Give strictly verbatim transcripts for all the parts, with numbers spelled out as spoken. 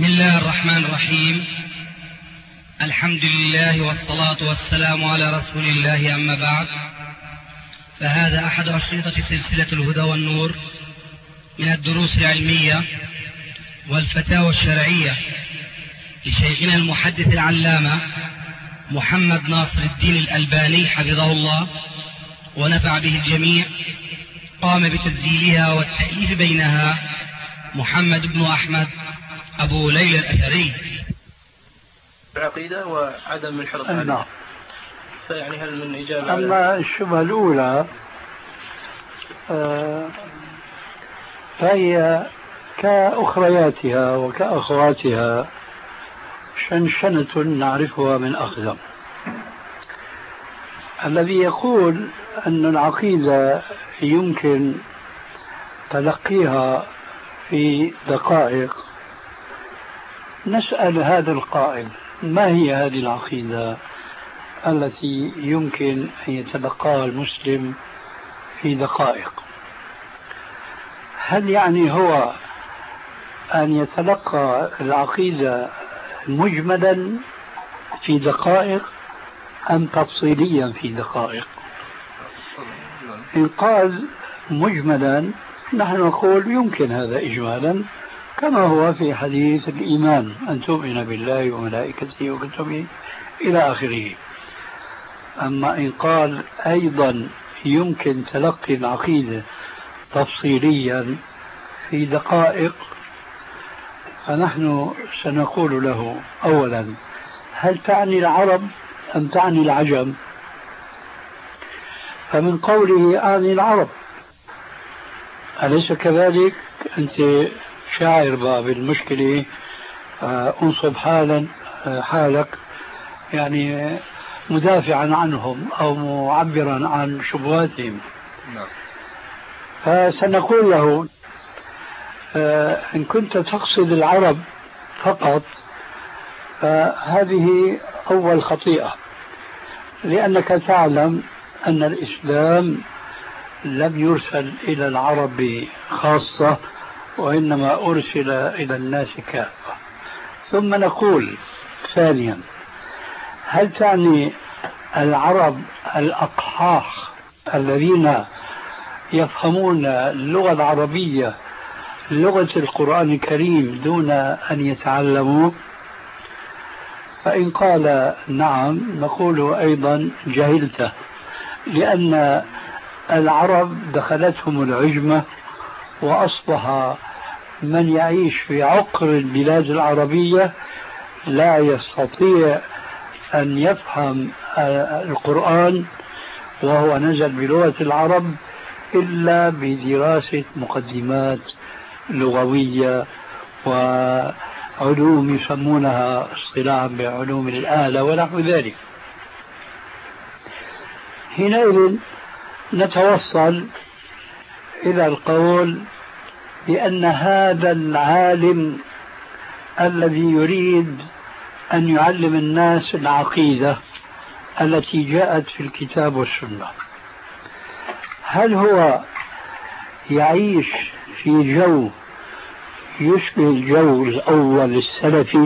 بسم الله الرحمن الرحيم. الحمد لله والصلاة والسلام على رسول الله، أما بعد، فهذا أحد أشرطة سلسلة الهدى والنور من الدروس العلمية والفتاوى الشرعية لشيخنا المحدث العلامة محمد ناصر الدين الألباني حفظه الله ونفع به الجميع. قام بتسجيلها والتأليف بينها محمد بن أحمد أبو ليلى الأثري. العقيدة وعدم الحرص عليها، فيعني هل من إجابة؟ أما الشبهة الأولى آه فهي كأخرياتها وكأخواتها شنشنة نعرفها من أقدم. الذي يقول أن العقيدة يمكن تلقيها في دقائق، نسأل هذا القائل: ما هي هذه العقيدة التي يمكن أن يتلقاها المسلم في دقائق؟ هل يعني هو أن يتلقى العقيدة مجملا في دقائق أم تفصيليا في دقائق؟ إن قال مجملا نحن نقول يمكن هذا إجمالا، كما هو في حديث الإيمان أن تؤمن بالله وملائكته وكتبه إلى آخره. أما إن قال أيضا يمكن تلقي العقيدة تفصيليا في دقائق، فنحن سنقول له: أولا، هل تعني العرب أم تعني العجم؟ فمن قوله أعني العرب، أليس كذلك؟ أنت شاعر باب المشكلة، أنصب حالا حالك يعني مدافعا عنهم أو معبرا عن شبهاتهم. فسنقول له: إن كنت تقصد العرب فقط فهذه أول خطيئة، لأنك تعلم أن الإسلام لم يرسل إلى العرب خاصة، وإنما أرسل إلى الناس كافة. ثم نقول ثانيا: هل تعني العرب الأقحاح الذين يفهمون اللغة العربية لغة القرآن الكريم دون أن يتعلموا؟ فإن قال نعم نقول أيضا جهلته، لأن العرب دخلتهم العجمة، وأصبح من يعيش في عقر البلاد العربية لا يستطيع أن يفهم القرآن وهو نزل بلغة العرب إلا بدراسة مقدمات لغوية وعلوم يسمونها اصطلاحا بعلوم الآلة ونحو ذلك. حينئذ نتوصل إلى القول بأن هذا العالم الذي يريد أن يعلم الناس العقيدة التي جاءت في الكتاب والسنة، هل هو يعيش في جو يشبه الجو الأول السلفي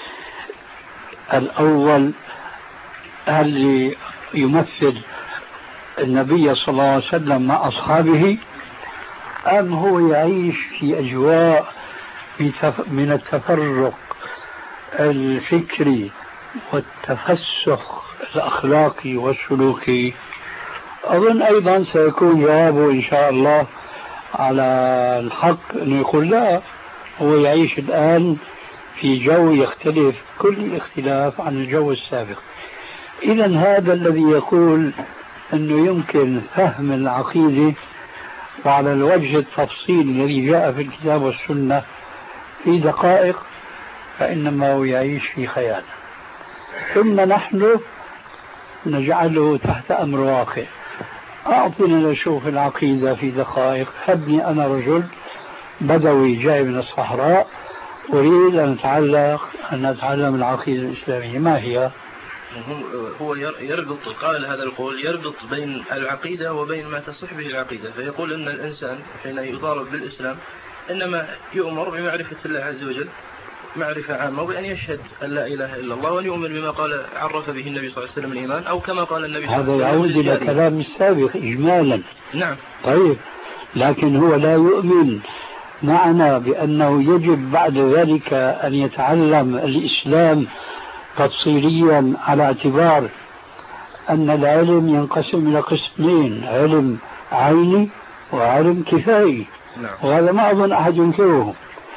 الأول اللي يمثل النبي صلى الله عليه وسلم مع أصحابه، أم هو يعيش في أجواء من التفرق الفكري والتفسخ الأخلاقي والسلوكي؟ أظن أيضا سيكون جوابه إن شاء الله على الحق أنه يقول لا، هو يعيش الآن في جو يختلف كل الاختلاف عن الجو السابق. إذن هذا الذي يقول أنه يمكن فهم العقيدة وعلى الوجه التفصيلي الذي جاء في الكتاب والسنة في دقائق، فإنما هو يعيش في خيال. ثم نحن نجعله تحت أمر واقع: أعطينا نشوف العقيدة في دقائق. هبني أنا رجل بدوي جاي من الصحراء أريد أن أتعلق أن أتعلم العقيدة الإسلامية، ما هي؟ هو يربط، قال هذا القول يربط بين العقيدة وبين ما تصح به العقيدة، فيقول أن الإنسان حين يضارب بالإسلام إنما يؤمر بمعرفة الله عز وجل معرفة عامة وبأن يشهد أن لا إله إلا الله وأن يؤمن بما قال عرف به النبي صلى الله عليه وسلم الإيمان، أو كما قال النبي صلى الله عليه وسلم. هذا يعود إلى كلام السابق إجمالا. نعم. طيب، لكن هو لا يؤمن معنا بأنه يجب بعد ذلك أن يتعلم الإسلام تفصيليا، على اعتبار أن العلم ينقسم إلى قسمين: علم عيني وعلم كفائي. نعم. وهذا ما أظن أحد ينكره.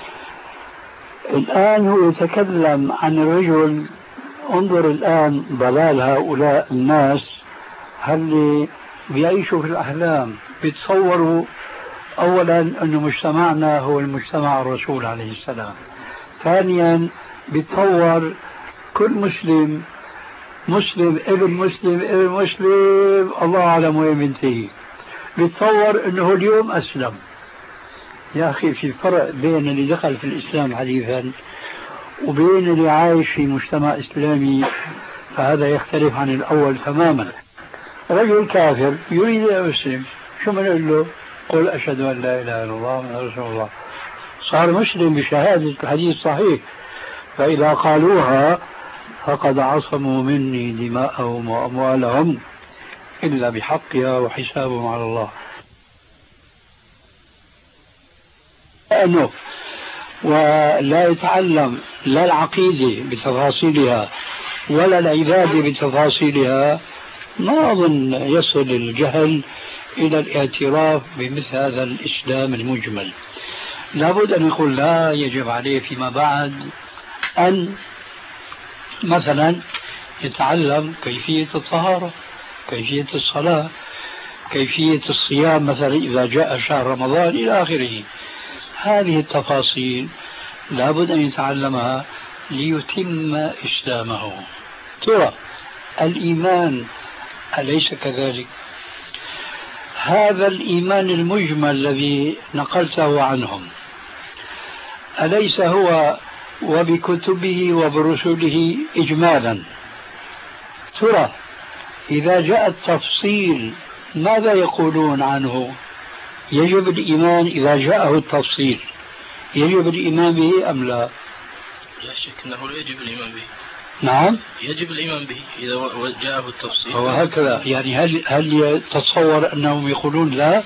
الآن هو يتكلم عن الرجل. انظر الآن ضلال هؤلاء الناس، هل بيعيشوا في الأحلام، بيتصوروا أولا أن مجتمعنا هو المجتمع الرسول عليه السلام. ثانيا بيتصور كل مسلم مسلم ابن مسلم ابن مسلم الله أعلم وين بينتهي. بيتصور أنه اليوم أسلم. يا أخي، في فرق بين اللي دخل في الإسلام حديثا وبين اللي عايش في مجتمع إسلامي، فهذا يختلف عن الأول تماما. رجل كافر يريد أن يسلم، شو بنقول له؟ قل أشهد أن لا إله إلا الله وأن رسول الله. صار مسلم بشهادة الحديث صحيح. فإذا قالوها فقد عصموا مني دماءهم وأموالهم إلا بحقها وحسابهم على الله. أنه ولا يتعلم لا العقيدة بتفاصيلها ولا العبادة بتفاصيلها، ما أظن يصل الجهل إلى الاعتراف بمثل هذا الإسلام المجمل. لابد أن يقول لا، يجب عليه فيما بعد أن مثلا يتعلم كيفية الطهارة، كيفية الصلاة، كيفية الصيام مثلا إذا جاء شهر رمضان إلى آخره. هذه التفاصيل لابد أن يتعلمها ليتم إسلامه. ترى الإيمان أليس كذلك؟ هذا الإيمان المجمل الذي نقلته عنهم أليس هو وبكتبه وبرسله إجمالا؟ ترى إذا جاء التفصيل ماذا يقولون عنه؟ يجب الإيمان إذا جاءه التفصيل، يجب الإيمان به أم لا؟ لا شك أنه لا يجب الإيمان به. نعم، يجب الإيمان به إذا جاءه التفصيل. هو هكذا يعني. هل هل يتصور أنهم يقولون لا؟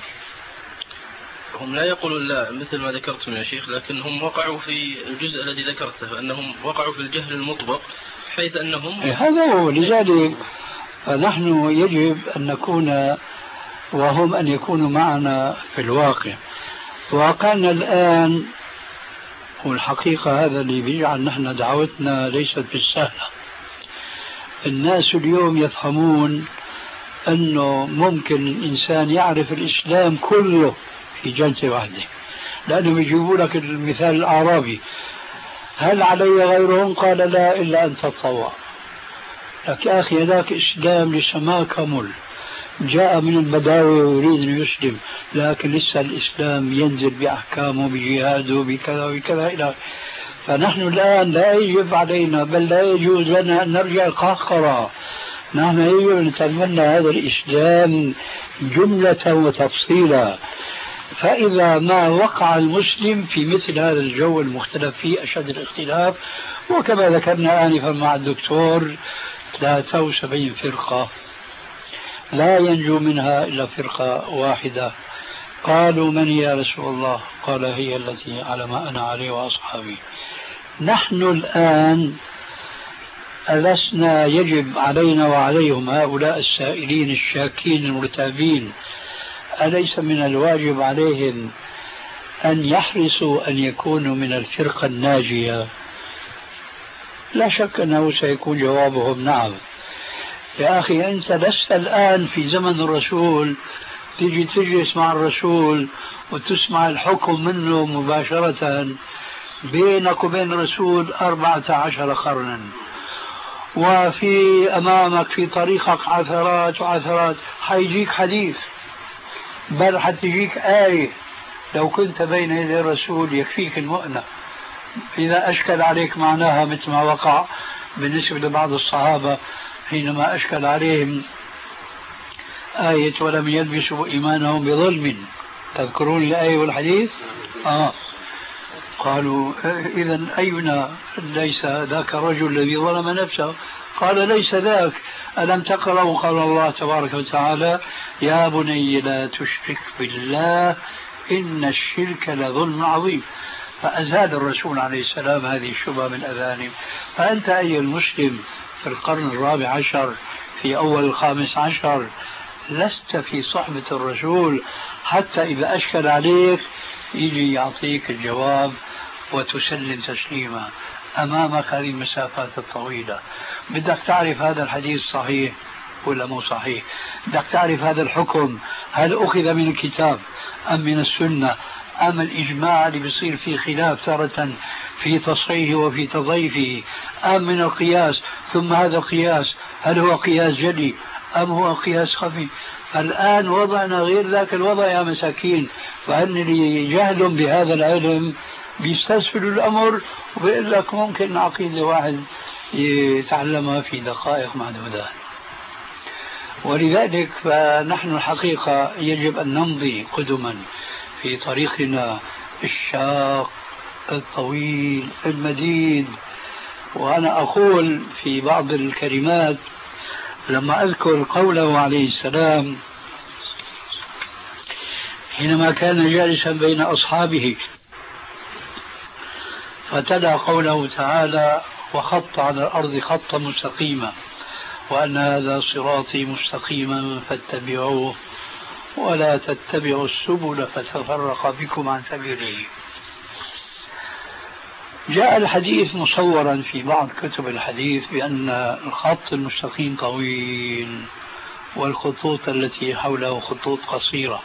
هم لا يقولون لا مثل ما ذكرتم يا شيخ، لكن هم وقعوا في الجزء الذي ذكرته، أنهم وقعوا في الجهل المطبق، حيث أنهم هذا هو. لذلك فنحن يجب أن نكون وهم أن يكونوا معنا في الواقع. واقعنا الآن والحقيقة هذا اللي بيجعل نحن دعوتنا ليست بالسهلة. الناس اليوم يفهمون أنه ممكن الإنسان يعرف الإسلام كله في جلسة واحدة، لأنهم يجيبوا لك المثال الأعرابي: هل علي غيرهم؟ قال لا إلا أن تتطوع. لك يا أخي ذاك إسلام لسه ما كمل، جاء من البداوة ويريد أن يسلم، لكن لسه الإسلام ينزل بأحكامه بجهاده بكذا وكذا إلى. فنحن الآن لا يجب علينا بل لا يجوز لنا أن نرجع القهقرة. نحن يجب أن نتمنى هذا الإسلام جملة وتفصيلا. فإذا ما وقع المسلم في مثل هذا الجو المختلف فيه أشد الاختلاف، وكما ذكرنا آنفا مع الدكتور ثلاثة وسبعين فرقة لا ينجو منها إلا فرقة واحدة. قالوا من يا رسول الله؟ قال هي التي على ما أنا عليه وأصحابي. نحن الآن ألسنا يجب علينا وعليهم هؤلاء السائلين الشاكين المرتابين، أليس من الواجب عليهم أن يحرصوا أن يكونوا من الفرقة الناجية؟ لا شك أنه سيكون جوابهم نعم. يا أخي أنت لست الآن في زمن الرسول تيجي تجلس مع الرسول وتسمع الحكم منه مباشرة. بينك وبين الرسول أربعة عشر قرنا، وفي أمامك في طريقك عثرات وعثرات. حيجيك حديث، بل حتجيك آية لو كنت بين يدي الرسول يكفيك المؤنة. إذا أشكل عليك معناها مثل ما وقع بالنسبة لبعض الصحابة حينما أشكل عليهم آية ولم يلبسوا إيمانهم بظلم. تذكرون الآية والحديث؟ آه. قالوا إذا أينا ليس ذاك الرجل الذي ظلم نفسه؟ قال ليس ذاك. ألم تقرأوا قال الله تبارك وتعالى يا بني لا تشرك بالله إن الشرك لظلم عظيم. فأزال الرسول عليه السلام هذه الشبهة من أذانهم. فأنت أيها المسلم في القرن الرابع عشر في أول الخامس عشر لست في صحبة الرسول حتى إذا أشكل عليك يجي يعطيك الجواب وتسلم تسليما أمامك هذه المسافات الطويلة. بدك تعرف هذا الحديث صحيح ولا مو صحيح؟ بدك تعرف هذا الحكم هل أخذ من الكتاب أم من السنة أم الإجماع اللي بيصير فيه خلاف تارة في تصحيحه وفي تضعيفه أم من القياس؟ ثم هذا القياس هل هو قياس جلي أم هو قياس خفي؟ الآن وضعنا غير ذاك الوضع يا مساكين. فأن اللي جهل بهذا العلم بيستسهلوا الأمر وبيقول لك ممكن عقيدة واحد يتعلمها في دقائق معدودة. ولذلك فنحن الحقيقة يجب أن نمضي قدما في طريقنا الشاق الطويل المديد. وأنا أقول في بعض الكلمات لما أذكر قوله عليه السلام حينما كان جالسا بين أصحابه فتلا قوله تعالى وخط على الأرض خطا مستقيما وأن هذا صراطي مستقيما فاتبعوه ولا تتبعوا السبل فتفرق بكم عن سبيله. جاء الحديث مصورا في بعض كتب الحديث بأن الخط المستقيم طويل والخطوط التي حوله خطوط قصيرة.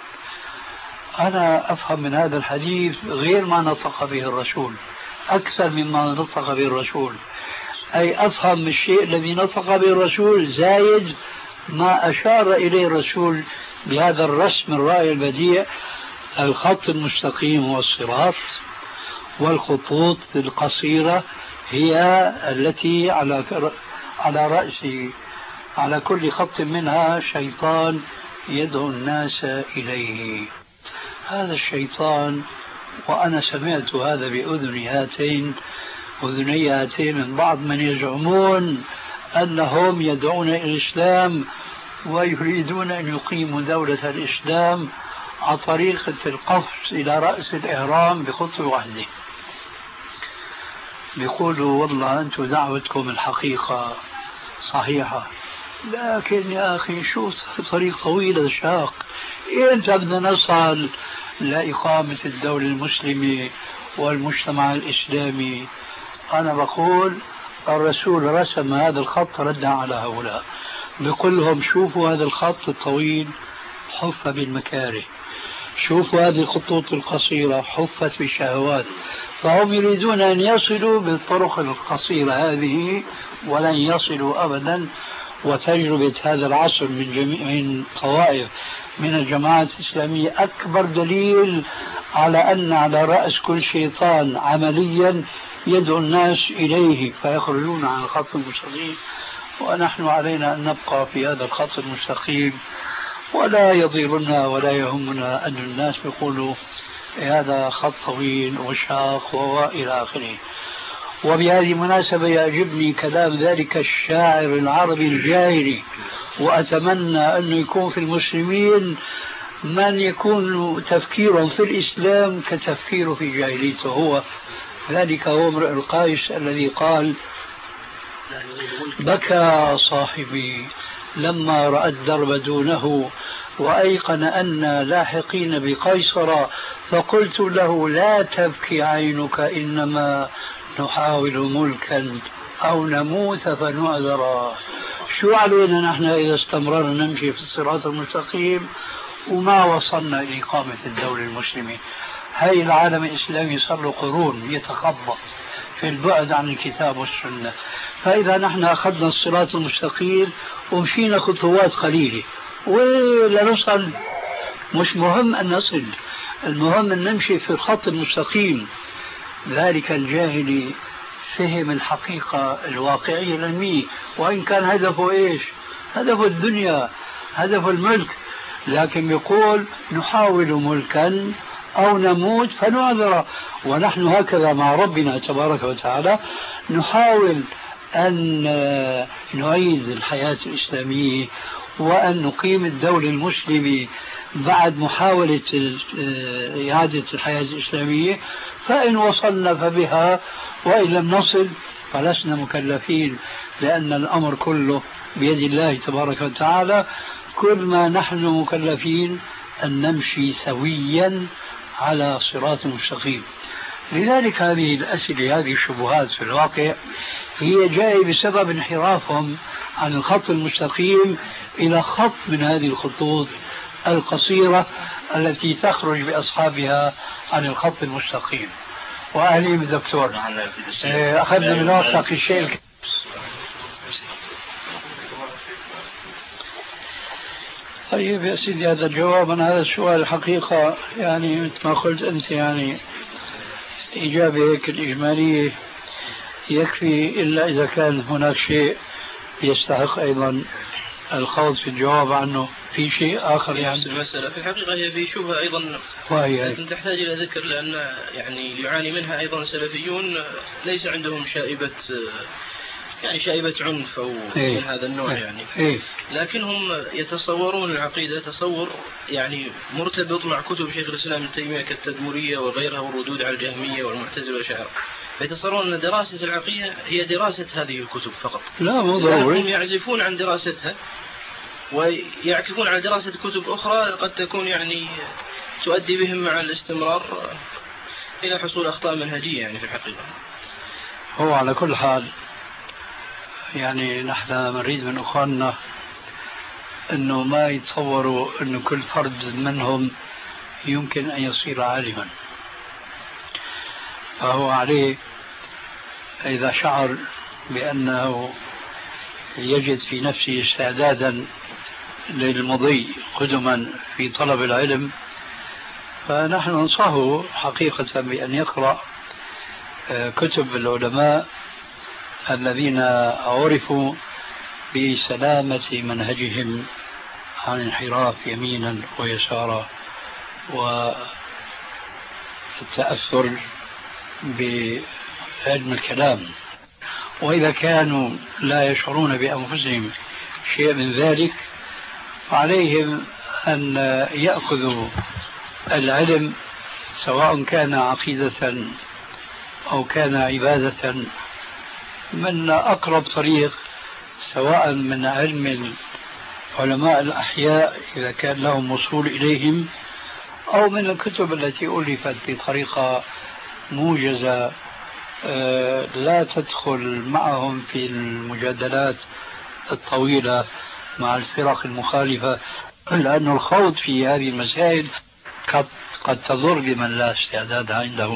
أنا أفهم من هذا الحديث غير ما نطق به الرسول أكثر مما نطق به الرسول، أي أفهم الشيء الذي نطق به الرسول زايد ما أشار إليه الرسول بهذا الرسم الرائع البديع. الخط المستقيم هو الصراط والخطوط القصيرة هي التي على على رأس على كل خط منها شيطان يدعو الناس إليه. هذا الشيطان وأنا سمعت هذا بأذني هاتين أذني هاتين من بعض من يزعمون أنهم يدعون إلى الإسلام ويريدون أن يقيموا دولة الإسلام على طريقة القفز إلى رأس الإهرام بخطوة واحدة. بيقولوا والله أنتم دعوتكم الحقيقة صحيحة لكن يا أخي شو طريق طويل شاق، إمتى بدنا نصل لإقامة الدولة المسلمة والمجتمع الإسلامي؟ أنا بقول الرسول رسم هذا الخط ردا على هؤلاء، بيقول لهم شوفوا هذا الخط الطويل حف بالمكاره، شوفوا هذه الخطوط القصيرة حفت بالشهوات، فهم يريدون أن يصلوا بالطرق القصيرة هذه ولن يصلوا أبدا. وتجربة هذا العصر من جميع من طوائف من الجماعات الإسلامية أكبر دليل على أن على رأس كل شيطان عمليا يدعو الناس إليه فيخرجون عن الخط المستقيم. ونحن علينا أن نبقى في هذا الخط المستقيم ولا يضيرنا ولا يهمنا أن الناس يقولوا هذا خط طويل وشاق وإلى آخره. وبهذه المناسبة يعجبني كلام ذلك الشاعر العربي الجاهلي، وأتمنى أن يكون في المسلمين من يكون تفكيرهم في الإسلام كتفكيره في جاهليته. هو ذلك هو امرؤ القيس الذي قال بكى صاحبي لما رأى الدرب دونه وأيقن أن لاحقين بقيصر فقلت له لا تبكي عينك إنما نحاول ملكا أو نموت فنعذر. شو علينا نحن إذا استمررنا نمشي في الصراط المستقيم وما وصلنا إلى إقامة الدولة المسلمة؟ هاي العالم الإسلامي صار له قرون يتخبط في البعد عن الكتاب والسنة. فإذا نحن أخذنا الصراط المستقيم ومشينا خطوات قليلة ولا نصل، مش مهم أن نصل، المهم أن نمشي في الخط المستقيم. ذلك الجاهلي فهم الحقيقة الواقعية العلمية، وإن كان هدفه إيش؟ هدفه الدنيا، هدفه الملك، لكن يقول نحاول ملكا أو نموت فنعذر. ونحن هكذا مع ربنا تبارك وتعالى نحاول أن نعيد الحياة الإسلامية وأن نقيم الدولة المسلمة بعد محاولة إعادة الحياة الإسلامية، فإن وصلنا فبها، وإن لم نصل فلسنا مكلفين، لأن الأمر كله بيد الله تبارك وتعالى. كل ما نحن مكلفين أن نمشي سويا على صراط مستقيم. لذلك هذه الأسئلة، هذه الشبهات في الواقع هي جاية بسبب انحرافهم عن الخط المستقيم إلى خط من هذه الخطوط القصيرة التي تخرج بأصحابها عن الخط المستقيم. وأهلي بالدكتور أخذنا من وثق الشيء. طيب يا سيدي، هذا الجواب عن هذا السؤال الحقيقة يعني مثل ما قلت أنت، يعني إجابة هيك الإجمالية يكفي، إلا إذا كان هناك شيء يستحق أيضا الخوض في الجواب عنه. في شيء آخر يعني المسألة في الحقيقة هي في شبهة أيضا لكن تحتاج إلى ذكر، لأن يعني يعاني منها أيضا سلفيون ليس عندهم شائبة يعني شائبة عنف أو إيه؟ من هذا النوع يعني إيه؟ لكنهم يتصورون العقيدة تصور يعني مرتبط مع كتب شيخ الإسلام ابن تيمية كالتدمرية وغيرها والردود على الجهمية والمعتزلة والأشاعرة، فيتصورون أن دراسة العقيدة هي دراسة هذه الكتب فقط. لا مو ضروري. هم يعزفون عن دراستها ويعكفون على دراسة كتب أخرى قد تكون يعني تؤدي بهم مع الاستمرار إلى حصول أخطاء منهجية يعني في الحقيقة. هو على كل حال يعني نحن نريد من أخواننا أنه ما يتصوروا أنه كل فرد منهم يمكن أن يصير عالما، فهو عليه إذا شعر بأنه يجد في نفسه استعدادا للمضي قدما في طلب العلم، فنحن ننصحه حقيقة بأن يقرأ كتب العلماء الذين عرفوا بسلامة منهجهم عن انحراف يمينا ويسارا والتأثر بعلم الكلام. وإذا كانوا لا يشعرون بأنفسهم شيء من ذلك فعليهم أن يأخذوا العلم سواء كان عقيدة أو كان عبادة من أقرب طريق، سواء من علم علماء الأحياء إذا كان لهم وصول إليهم، أو من الكتب التي ألفت بطريقة موجزة لا تدخل معهم في المجادلات الطويلة مع الفرق المخالفة، لأن الخوض في هذه المسائل قد, قد تضر بمن لا استعداد عنده،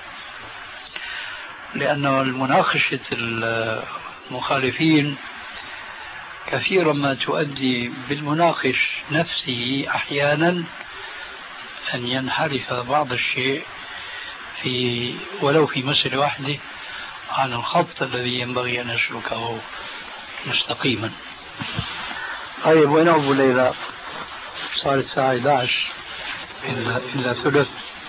لأنه المناقشة المخالفين كثيرا ما تؤدي بالمناقش نفسه أحيانا أن ينحرف بعض الشيء في ولو في مسألة واحدة عن الخط الذي ينبغي أن يسلكه مستقيما. طيب وين أبو ليلى؟ صارت الساعة إحدى عشر إلا ثلث.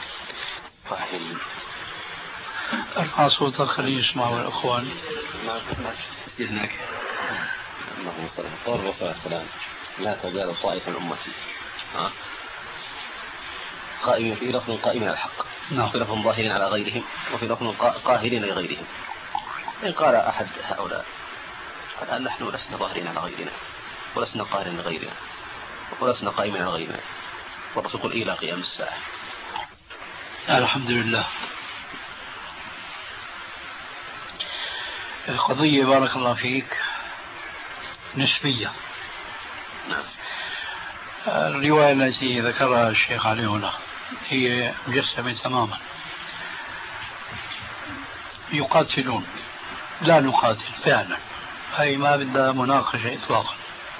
ارفع صوتك خليه يسمعوا الأخوان. إذنك. اللهم صل على وسلم فلان لا تزال طائفة من أمتي ها قائمين في لفظ قائمين على الحق، نعم. في لفظ ظاهرين على غيرهم، وفي لفظ قاهرين لغيرهم. إن قال أحد هؤلاء قال نحن لسنا ظاهرين على غيرنا ولسنا قاهرين لغيرنا ولسنا قائمين على غيرنا، والرسول يقول إلى قيام الساعة. الحمد لله. القضية بارك الله فيك نسبية. نعم. الرواية التي ذكرها الشيخ علي هنا هي مجسمة تماما. يقاتلون لا نقاتل فعلا، هي ما بدها مناقشة إطلاقا،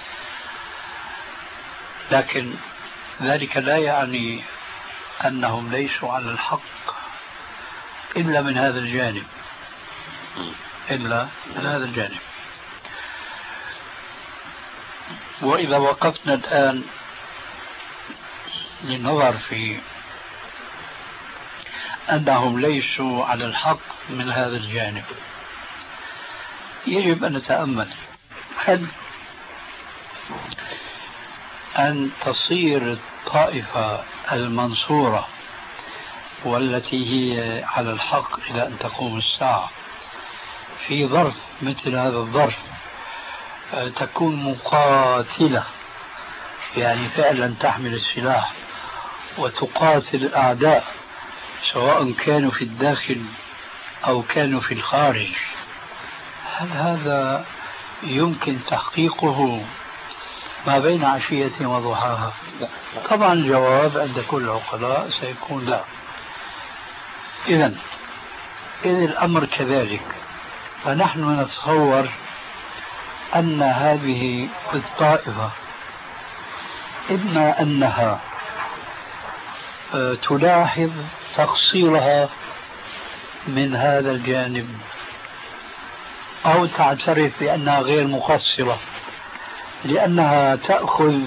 لكن ذلك لا يعني أنهم ليسوا على الحق إلا من هذا الجانب، إلا من هذا الجانب. وإذا وقفنا الآن للنظر في أنهم ليسوا على الحق من هذا الجانب. يجب أن نتأمل هل أن تصير الطائفة المنصورة والتي هي على الحق إلى أن تقوم الساعة في ظرف مثل هذا الظرف تكون مقاتلة، يعني فعلا تحمل السلاح وتقاتل الأعداء سواء كانوا في الداخل أو كانوا في الخارج، هل هذا يمكن تحقيقه ما بين عشية وضحاها؟ طبعا الجواب عند كل العقلاء سيكون لا. إذن إذ الأمر كذلك، فنحن نتصور أن هذه الطائفة إما أنها تلاحظ تقصيرها من هذا الجانب أو تعترف بأنها غير مقصرة، لأنها تأخذ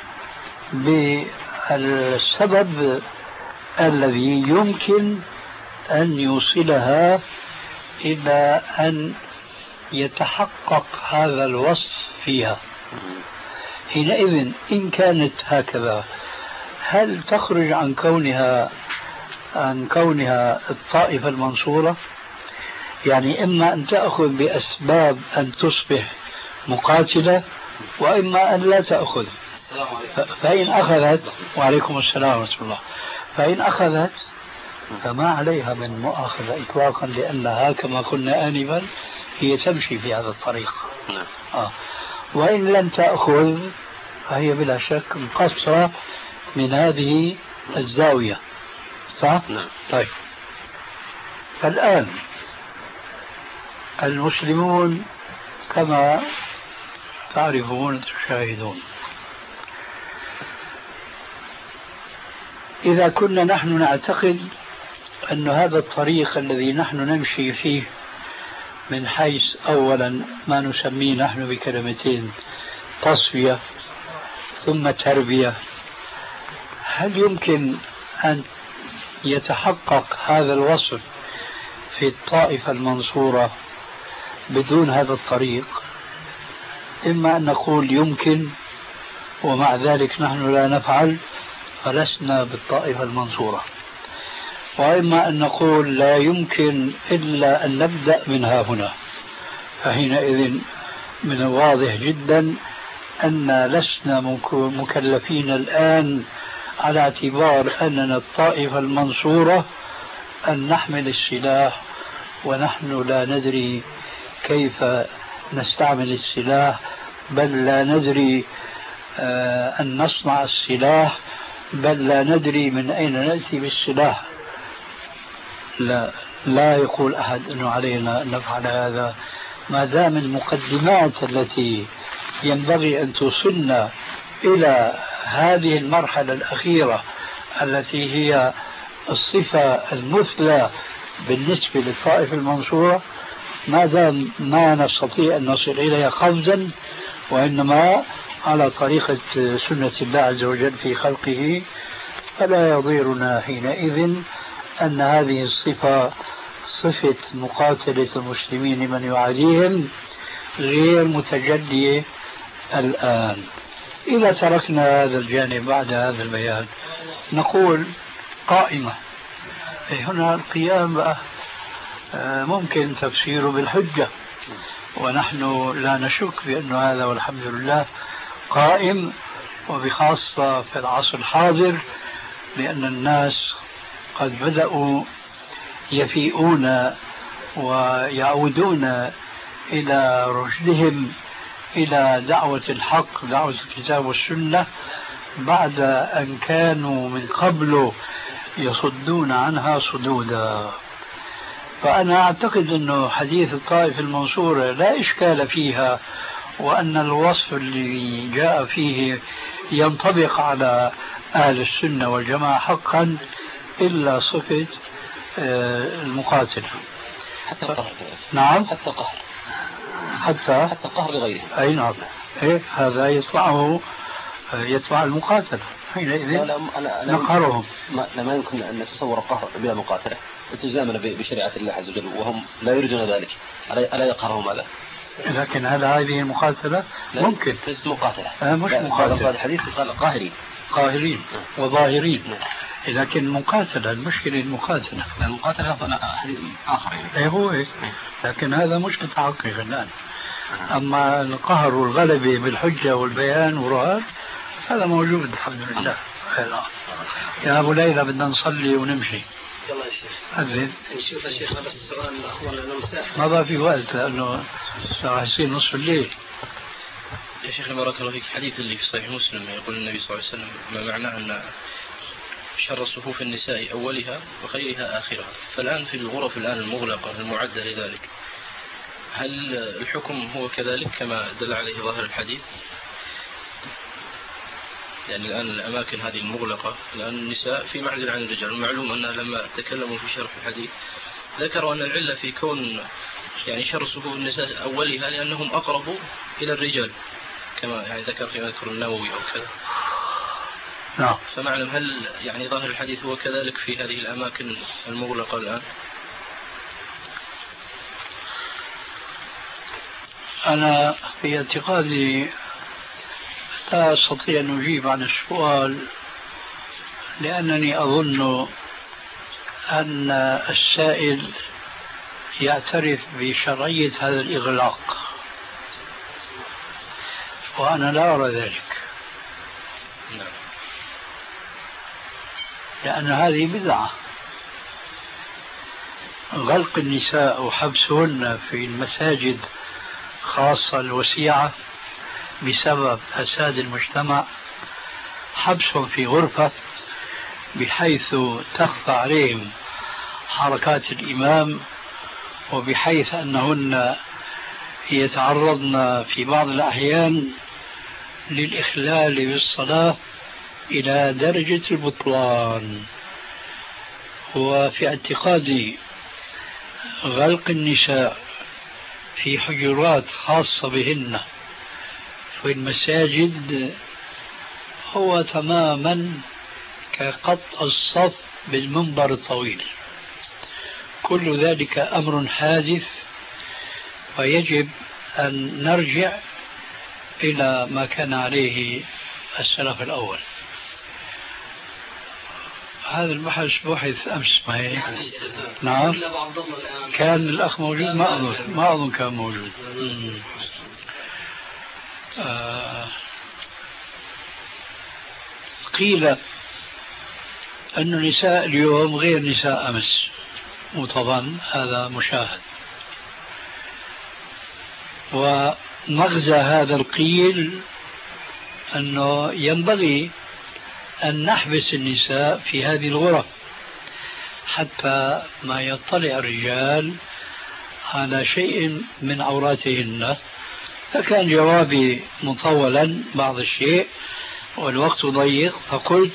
بالسبب الذي يمكن أن يوصلها إلى أن يتحقق هذا الوصف فيها. حينئذ إن كانت هكذا هل تخرج عن كونها عن كونها الطائفة المنصورة؟ يعني إما أن تأخذ بأسباب أن تصبح مقاتلة وإما أن لا تأخذ. فإن أخذت، وعليكم السلام ورحمة الله، فإن أخذت فما عليها من مؤاخذة إطلاقا، لأنها كما قلنا آنفا هي تمشي في هذا الطريق. آه. وإن لم تأخذ فهي بلا شك مقصرة من هذه الزاوية، صح؟ نعم. طيب، فالآن المسلمون كما تعرفون تشاهدون، إذا كنا نحن نعتقد أن هذا الطريق الذي نحن نمشي فيه من حيث أولا ما نسميه نحن بكلمتين تصفية ثم تربية، هل يمكن أن يتحقق هذا الوصف في الطائفة المنصورة بدون هذا الطريق؟ إما أن نقول يمكن ومع ذلك نحن لا نفعل فلسنا بالطائفة المنصورة، وإما أن نقول لا يمكن إلا أن نبدأ من ها هنا، فحينئذ من الواضح جدا أن لسنا مكلفين الآن على اعتبار أننا الطائفة المنصورة أن نحمل السلاح ونحن لا ندري كيف نستعمل السلاح، بل لا ندري أن نصنع السلاح، بل لا ندري من أين نأتي بالسلاح. لا, لا يقول أحد أنه علينا أن نفعل هذا ما دام المقدمات التي ينبغي أن توصلنا إلى هذه المرحلة الأخيرة التي هي الصفة المثلى بالنسبة للطائفة المنصورة ما دام ما نستطيع أن نصل إليها قفزا، وإنما على طريقة سنة الله عز وجل في خلقه، فلا يضيرنا حينئذ أن هذه الصفة صفة مقاتلة المسلمين من يعاديهم غير متجدية الآن. إذا تركنا هذا الجانب بعد هذا البيان نقول قائمة. هنا القيام بقى ممكن تفسيره بالحجة، ونحن لا نشك بأن هذا والحمد لله قائم، وبخاصة في العصر الحاضر لأن الناس قد بدأوا يفيئون ويعودون إلى رشدهم إلى دعوة الحق، دعوة الكتاب والسنة، بعد أن كانوا من قبل يصدون عنها صدودا. فأنا أعتقد أنه حديث الطائفة المنصورة لا إشكال فيها، وأن الوصف اللي جاء فيه ينطبق على أهل السنة والجماعة حقا، إلا صفة المقاتل. حتى القهر. نعم، حتى القهر، حتى حتى القهر لغيره. أي نعم، إيه هذا يدفعه يدفع المقاتلة، حينئذ نقهرهم. لا ما يمكن أن نتصور القهر بلا مقاتلة. التزامنا بشريعة الله عز وجل وهم لا يريدون ذلك، ألا يقهرهم هذا؟ لكن هل هذه المقاتلة؟ ممكن. بس مقاتلة. آه مش مقاتلة. الحديث قال قاهرين. قاهرين وظاهرين. لكن مقاتلة، المشكلة المقاتلة. المقاتلة حديث آخر. إيه هو إيه. لكن هذا مش متحقق الآن. أما القهر والغلبة بالحجة والبيان والرهان هذا موجود الحمد لله. يا أبو ليلى بدنا نصلي ونمشي. يلا يا شيخ. أذن. نشوف يا شيخ بس السؤال الأخوان المساء. ما بقى في وقت لأنه راح يصير نصف الليل. يا شيخ بارك الله فيك، حديث اللي في صحيح مسلم يقول النبي صلى الله عليه وسلم ما معناه أن شر صفوف النساء أولها وخيرها آخرها، فالآن في الغرف الآن المغلقة المعدة لذلك، هل الحكم هو كذلك كما دل عليه ظاهر الحديث؟ يعني الآن الأماكن هذه المغلقة الآن النساء في معزل عن الرجال، المعلوم أنها لما تكلموا في شرح الحديث ذكروا أن العلة في كون يعني شر صفوف النساء أولها لأنهم أقرب إلى الرجال كما يعني ذكر في مذكر النووي أو كذا. نعم. فمعلم هل يعني ظاهر الحديث هو كذلك في هذه الأماكن المغلقة الآن؟ أنا في اعتقادي لا أستطيع أن أجيب عن السؤال، لأنني أظن أن السائل يعترف بشرعية هذا الإغلاق، وأنا لا أرى ذلك، لأن هذه بدعة. غلق النساء وحبسهن في المساجد خاصة الوسيعة بسبب فساد المجتمع، حبسهم في غرفة بحيث تخفى عليهم حركات الإمام، وبحيث أنهن يتعرضن في بعض الأحيان للإخلال بالصلاة إلى درجة البطلان. وفي اعتقادي غلق النساء في حجرات خاصة بهن في المساجد هو تماما كقطع الصف بالمنبر الطويل. كل ذلك أمر حادث، ويجب أن نرجع إلى ما كان عليه السلف الأول. هذا البحث بحث أمس معي. نعم. كان الأخ موجود؟ ما أظن ما أظن كان موجود. آه قيل أن النساء اليوم غير نساء أمس، وطبعا هذا مشاهد. ومغزى هذا القيل أنه ينبغي أن نحبس النساء في هذه الغرف حتى ما يطلع الرجال على شيء من عوراتهن. فكان جوابي مطولا بعض الشيء والوقت ضيق، فقلت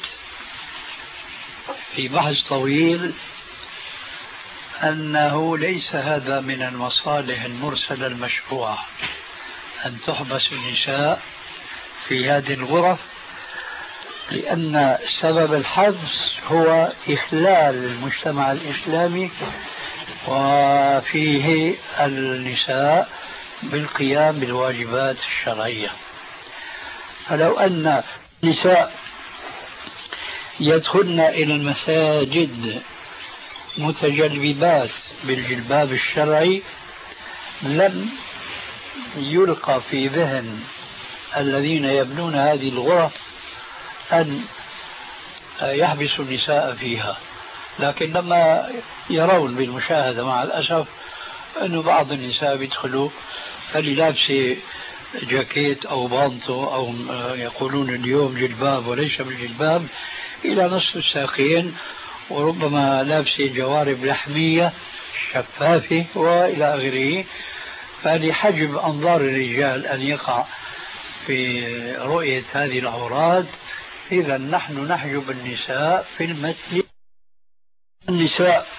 في بحث طويل أنه ليس هذا من المصالح المرسلة المشروعة أن تحبس النساء في هذه الغرف، لأن سبب الحبس هو إخلال المجتمع الإسلامي وفيه النساء بالقيام بالواجبات الشرعية. فلو أن النساء يدخلن إلى المساجد متجلبات بالجلباب الشرعي لم يلقى في ذهن الذين يبنون هذه الغرف أن يحبسوا النساء فيها. لكن لما يرون بالمشاهدة مع الأسف أن بعض النساء بيدخلوا فاللي لابسه جاكيت أو بانطو أو يقولون اليوم جلباب وليس بالجلباب إلى نصف الساقين، وربما لابسه جوارب لحمية شفافة وإلى آخره. فلحجب أنظار الرجال أن يقع في رؤية هذه العورات، إذا نحن نحجب النساء في المسجد. النساء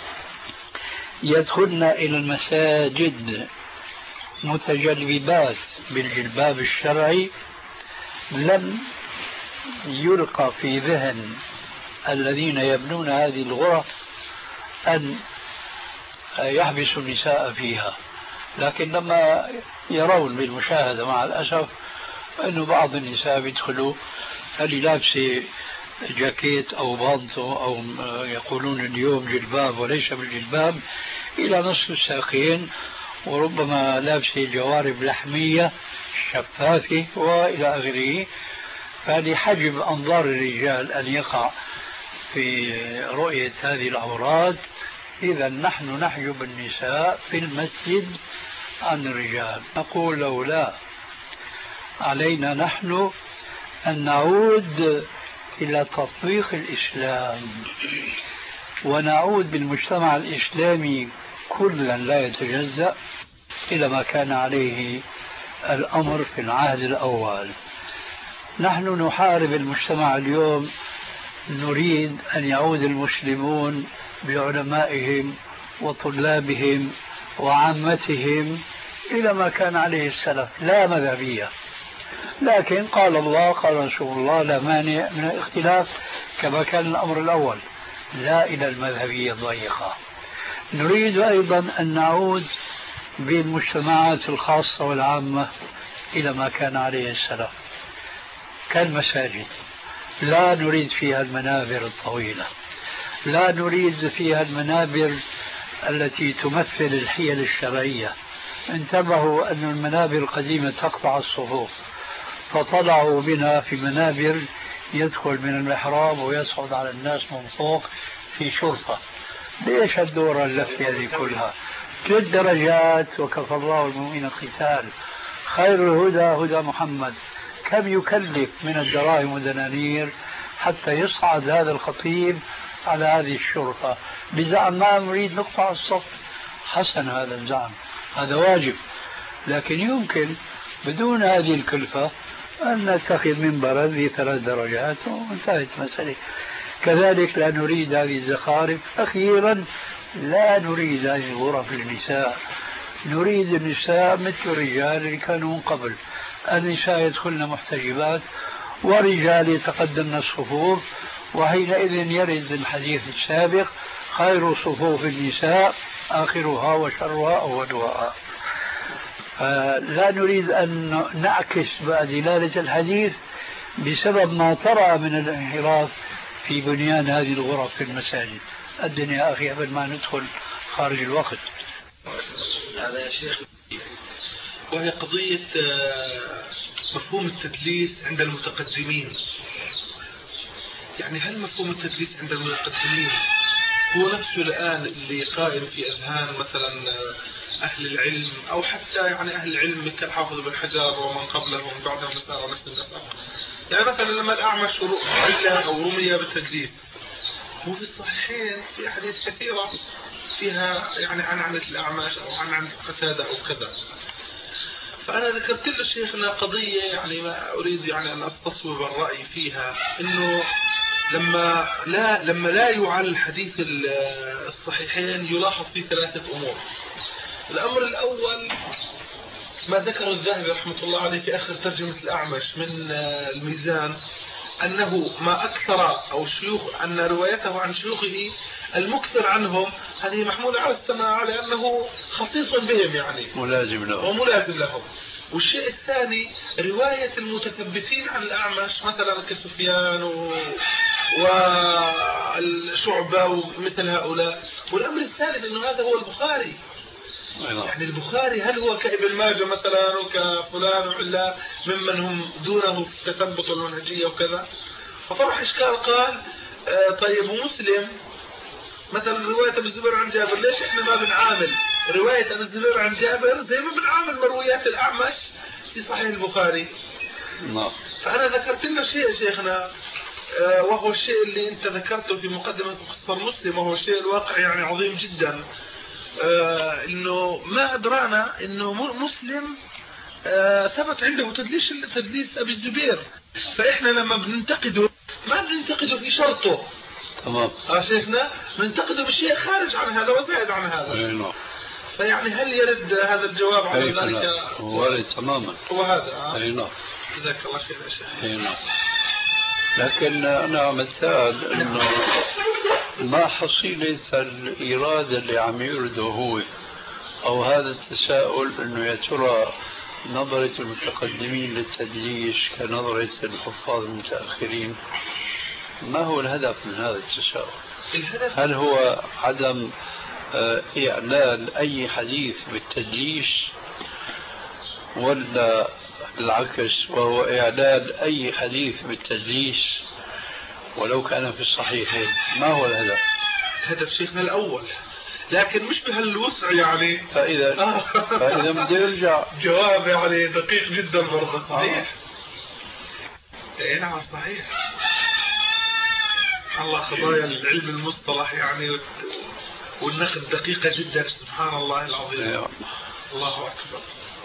يدخلن إلى المساجد متجلبات بالجلباب الشرعي لم يلقى في ذهن الذين يبنون هذه الغرف أن يحبسوا النساء فيها، لكن لما يرون بالمشاهدة مع الأسف أنه بعض النساء بيدخلوا اللي لابسة جاكيت أو بانطو أو يقولون اليوم جلباب وليس بالجلباب إلى نصف الساقين، وربما لابسة جوارب لحمية شفافة وإلى آخره. فلحجب أنظار الرجال أن يقع في رؤية هذه العورات، إذا نحن نحجب النساء في المسجد عن الرجال. نقول له لا، علينا نحن أن نعود إلى تطبيق الإسلام ونعود بالمجتمع الإسلامي كلا لا يتجزأ إلى ما كان عليه الأمر في العهد الأول. نحن نحارب المجتمع اليوم، نريد أن يعود المسلمون بعلمائهم وطلابهم وعامتهم إلى ما كان عليه السلف، لا مذهبية، لكن قال الله قال رسول الله لا مانع من الاختلاف كما كان الأمر الأول، لا إلى المذهبية الضيقة. نريد أيضا أن نعود بالمجتمعات الخاصة والعامة إلى ما كان عليه السلف كالمساجد، لا نريد فيها المنابر الطويلة، لا نريد فيها المنابر التي تمثل الحيل الشرعية. انتبهوا أن المنابر القديمة تقطع الصفوف، فطلعوا بنا في منابر يدخل من المحراب ويصعد على الناس من فوق في شرطة. ليش الدورة اللفة هذه كلها؟ ثلاث درجات وكفى الله المؤمنين القتال. خير الهدى هدى محمد، كم يكلف من الدراهم والدنانير حتى يصعد هذا الخطيب على هذه الشرطة بزعم ما نريد نقطع الصف. حسن هذا الزعم، هذا واجب، لكن يمكن بدون هذه الكلفة أن نتخذ منبرا ذي ثلاث درجات وانتهت المسألة. كذلك لا نريد هذه الزخارف. أخيرا لا نريد هذه الغرف للنساء، نريد النساء مثل الرجال اللي كانوا من قبل، النساء يدخلن محتجبات ورجال يتقدمن الصفوف، وحينئذ يرد الحديث السابق خير صفوف النساء آخرها وشرها أولها. لا نريد أن نعكس بقى دلالة الحديث بسبب ما ترى من الانحراف في بنيان هذه الغرف في المساجد. الدنيا أخي قبل ما ندخل خارج الوقت. هذا يا شيخ، وهي قضية مفهوم التدليس عند المتقدمين. يعني هل مفهوم التدليس عند المتقدمين هو نفسه الآن اللي قائم في أذهان مثلا أهل العلم أو حتى يعني أهل العلم كالحافظ بن حجر ومن قبلهم بعدهم مسار نفس النفق؟ يعني مثلا لما الأعمش علا أو رمي بالتدليس، وفي الصحيحين في أحاديث كثيرة فيها يعني عن عنة الأعمش أو عن عنة قتادة أو كذا. فأنا ذكرت له شيخنا قضية يعني ما أريد يعني أن أستصوب الرأي فيها، إنه لما لا لما لا يعل الحديث الصحيحين يلاحظ فيه ثلاثة أمور. الأمر الأول ما ذكر الذهبي رحمة الله عليه في آخر ترجمة الأعمش من الميزان، أنه ما أكثر أو شيوخ أن روايته عن شيوخه المكثر عنهم هذه محمولة على السماع لأنه خصيص بهم يعني ملازم لهم وملازم لهم. والشيء الثاني رواية المتثبتين عن الأعمش مثلا كسفيان و... والشعبة ومثل هؤلاء. والأمر الثالث أنه هذا هو البخاري. يعني البخاري هل هو كابن ماجه مثلا وكفلان وعلا ممن هم دونه في التثبت والمنهجية وكذا؟ فطرح إشكال قال آه طيب ومسلم مثلا رواية ابن الزبير عن جابر، ليش احنا ما بنعامل رواية ابن الزبير عن جابر زي ما بنعامل مرويات الأعمش في صحيح البخاري؟ نعم. فأنا ذكرت له شيء يا شيخنا آه وهو الشيء اللي انت ذكرته في مقدمة مختصر مسلم، وهو الشيء الواقع يعني عظيم جدا. آه انه ما ادرانا انه مسلم آه ثبت عنده تدليس تدليس ابي الزبير، فاحنا لما بننتقده ما بننتقده في شرطه. تمام. اه شيخنا بننتقده بشيء خارج عن هذا وزائد عن هذا. اي نعم. فيعني هل يرد هذا الجواب على ذلك؟ وارد تماما. هو هذا. آه. اي نعم. جزاك الله خير يا شيخ. اي نعم. لكن انا معتاد انه ما حصيلة الإرادة اللي عم يرده هو أو هذا التساؤل أنه يا ترى نظرة المتقدمين للتدليس كنظرة الحفاظ المتأخرين، ما هو الهدف من هذا التساؤل؟ الهدف هل هو عدم إعلان أي حديث بالتدليس، ولا العكس وهو إعلان أي حديث بالتدليس ولو كان في الصحيحين؟ ما هو الهدف؟ هدف شيخنا الأول، لكن مش بهالوسع يعني. فإذا فإذا بدي أرجع جواب يعني دقيق جدا برضه. صحيح. اي نعم صحيح. سبحان الله، قضايا العلم المصطلح يعني والنقد دقيقة جدا. سبحان الله العظيم. الله أكبر.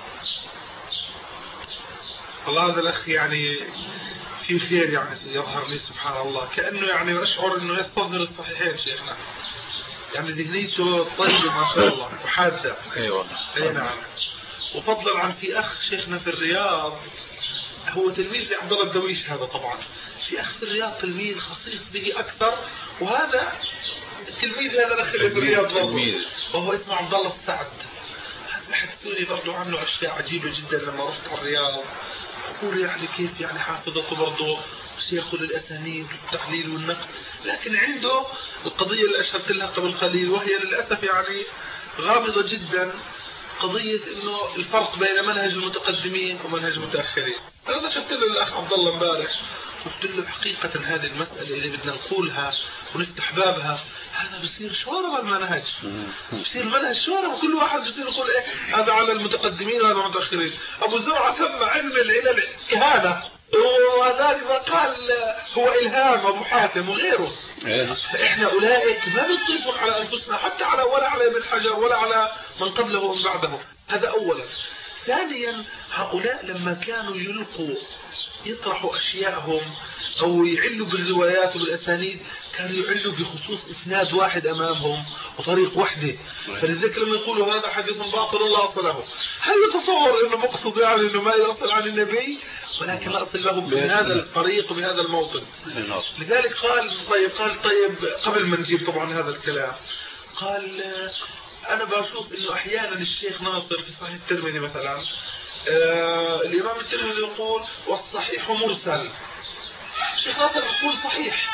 الله، هذا الأخ يعني في خير يعني يظهر لي. سبحان الله، كأنه يعني أشعر أنه يستظهر الصحيحين شيخنا، يعني ذهنيته طيبة ما شاء الله وحادة. اي والله. اي نعم. وفضلا عن في أخ شيخنا في الرياض، هو تلميذ لعبد الله الدويش هذا طبعا، في أخ في الرياض تلميذ خصيص به أكثر، وهذا التلميذ هذا الأخ اللي في الرياض برضه وهو اسمه عبد الله السعد. حدثوني برضه عنه أشياء عجيبة جدا لما رحت على الرياض. أقول يعني كيف يعني حافظته برضه شيخ للأسانيد والتحليل والنقد، لكن عنده القضية اللي أشرت لها قبل قليل، وهي للأسف يعني غامضة جدا، قضية إنه الفرق بين منهج المتقدمين ومنهج المتأخرين. أنا ذكرت له الأخ عبد الله امبارح، قلت له حقيقة هذه المسألة إذا بدنا نقولها ونفتح بابها هذا بصير شوربة المنهج، بصير المنهج شوربة، كل واحد بصير يقول إيه هذا على المتقدمين وهذا على المتأخرين. أبو زرعة سمى علم العلل إهانة، وذلك قال هو إلهام أبو حاتم وغيره. فإحنا أولئك ما نطيق على أنفسنا حتى على ولا على ابن حجر ولا على من قبله ومن بعده. هذا أولا. ثانيا، هؤلاء لما كانوا يلقوا يطرحوا أشياءهم أو يعلوا بالروايات وبالأسانيد كانوا يعلوا بخصوص إسناد واحد أمامهم وطريق وحده. فلذلك لما يقولوا هذا حديث باطل لا أصل له، هل يتصور أنه مقصد يعني أنه ما يصل عن النبي، ولكن لا أصل له بهذا الطريق وبهذا الموطن. لذلك قال طيب قال طيب قبل ما نجيب طبعا هذا الكلام، قال أنا بشوف إنه أحيانا الشيخ ناصر في صحيح الترمذي مثلا آه الإمام الترمذي يقول والصحيح مرسل، الشيخ ناصر يقول صحيح.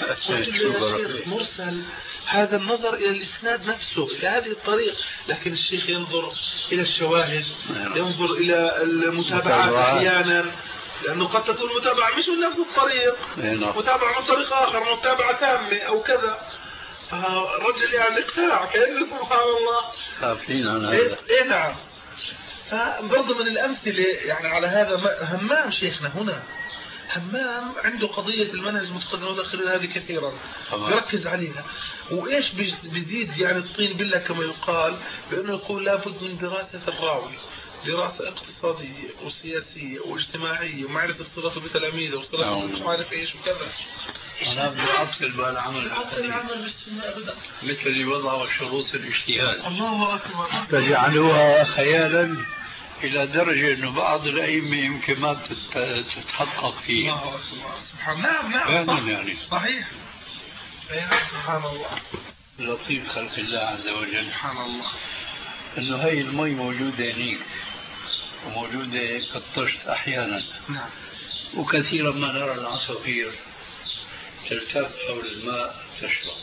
مرسل هذا النظر إلى الإسناد نفسه إلى هذه الطريق، لكن الشيخ ينظر إلى الشواهد، ينظر إلى المتابعات أحيانا، لأنه قد تكون متابعة مش من نفس الطريق، متابعة من طريق آخر، متابعة تامة أو كذا. الرجل يعني اقتنع كأنه سبحان الله خافين عن هذا. إيه نعم. فبرضه من الأمثلة يعني على هذا همام شيخنا هنا، همام عنده قضية المنهج المتقدم والمتأخرين هذه كثيرا يركز عليها، وإيش بيزيد يعني الطين بالله كما يقال، بأنه يقول لابد من دراسة الراوي، دراسة اقتصادية وسياسية واجتماعية ومعرفة صلته بتلاميذه وصلته مش عارف إيش وكذا. أنا بدي أعطل بالعمل العمل أبدا مثل وضع شروط الاجتهاد. الله أكبر. تجعلوها خيالا إلى درجة أنه بعض الأئمة يمكن ما تتحقق فيه. الله أكبر. سبحان نعم نعم صح. يعني صحيح. سبحان الله. لطيف خلق الله عز وجل. سبحان الله. أنه هاي المي موجودة هنيك وموجودة كالطشت أحيانا. نعم. وكثيرا ما نرى العصافير تلتف حول الماء تشرب.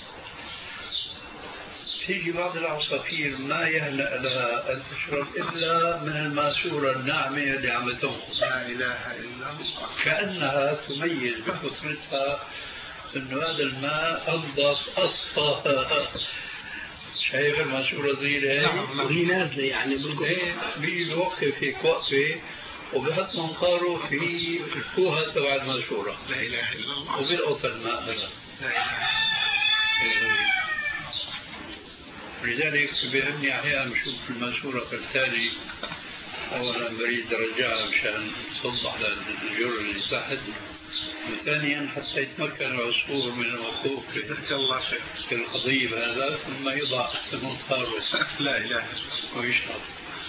تيجي بعض العصافير ما يهنأ لها أن تشرب إلا من الماسورة الناعمة اللي عم تنقص. لا إله إلا الله. كأنها تميز بفطرتها أنه هذا الماء أنظف أصفى. شايف الماسورة زي هيك؟ وهي نازلة يعني بالقطر. بيجي وقفة هيك وقفة وبحط منقاره في الفوهة تبع الماسورة. لا إله إلا الله. وبيلقط الماء منها. لا إله. لذلك بأني أحيانا بشوف الماسورة فالتالي أولا بريد رجعها مشان تصب على الجر اللي تحت، وثانيا حتى يتمكن العصفور من الوقوف في القضيب هذا ثم يضع المنقار. لا إله ويشرب.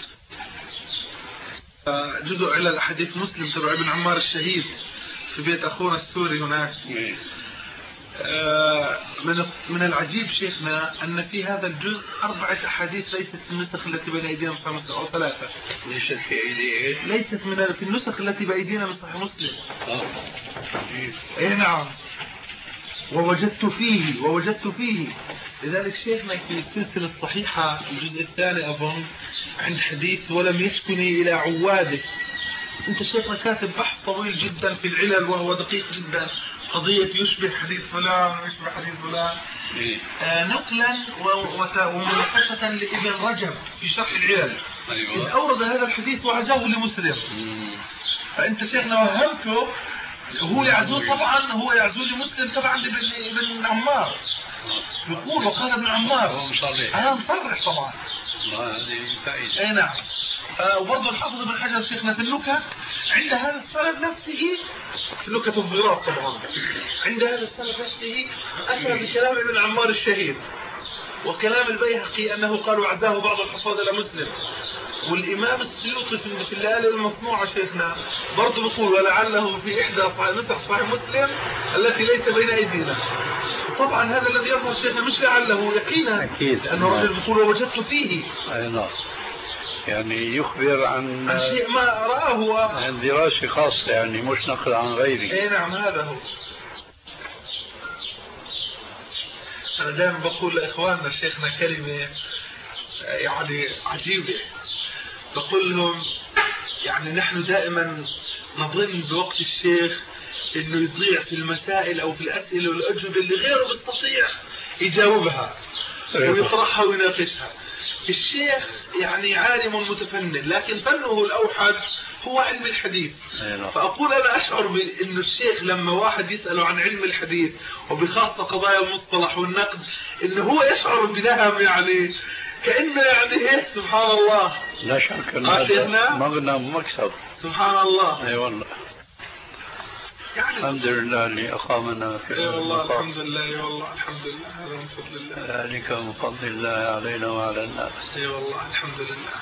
جزء على الحديث مسلم تبع ابن عمار الشهيد في بيت أخونا السوري هناك. من من العجيب شيخنا أن في هذا الجزء أربعة أحاديث ليست في النسخ التي بين أيدينا من صحيح مسلم أو ثلاثة. ليست في أيدي ليست من في النسخ التي بأيدينا من صحيح مسلم. أي نعم. ووجدت فيه ووجدت فيه لذلك شيخنا في السلسلة الصحيحة الجزء الثاني أظن عند حديث ولم يسكني إلى عواده. أنت شيخنا كاتب بحث طويل جدا في العلل وهو دقيق جدا، قضية يشبه حديث فلان ويشبه حديث فلان آه نقلا ومناقشة لابن رجب في شرح العلل. أيوة. إذ أورد هذا الحديث وعزاه لمسلم. فأنت شيخنا وهمته هو يعزوه طبعا هو يعزوه لمسلم طبعا لابن عمار. يقول وقال ابن عمار أنا مصرح طبعا. هذه فائدة. أي نعم. وبرضه الحافظ ابن حجر شيخنا في النكت عند هذا السند نفسه في نكت الضراب طبعا عند هذا السند نفسه أتى بكلام ابن عمار الشهير وكلام البيهقي أنه قال وعزاه بعض الحفاظ إلى مسلم. والإمام السيوطي في الليالي المصنوعة شيخنا برضه بيقول ولعله في إحدى نسخ صحيح مسلم التي ليس بين أيدينا. طبعا هذا الذي يظهر شيخنا مش لعله يقينا أكيد أنه رجل بيقول ووجدت فيه أي نعم يعني يخبر عن, عن شيء ما رآه عن دراسة خاصة يعني مش نقل عن غيره. اي نعم هذا هو. أنا دائما بقول لإخواننا شيخنا كلمة يعني عجيبة، بقول لهم يعني نحن دائما نظن بوقت الشيخ إنه يضيع في المسائل أو في الأسئلة والأجوبة اللي غيره بيستطيع يجاوبها ويطرحها ويناقشها. الشيخ يعني عالم متفنن لكن فنه الأوحد هو علم الحديث. فأقول أنا أشعر بأن الشيخ لما واحد يسأله عن علم الحديث وبخاصة قضايا المصطلح والنقد إنه هو يشعر بنهم يعني كأنه يعني هيك سبحان الله. لا شك أن هذا مغنم مكسب سبحان الله. أي والله يعني الحمد لله اللي أقامنا في اي والله الحمد لله. اي والله الحمد لله هذا من فضل الله. ذلك من فضل الله علينا وعلى الناس. اي والله الحمد لله.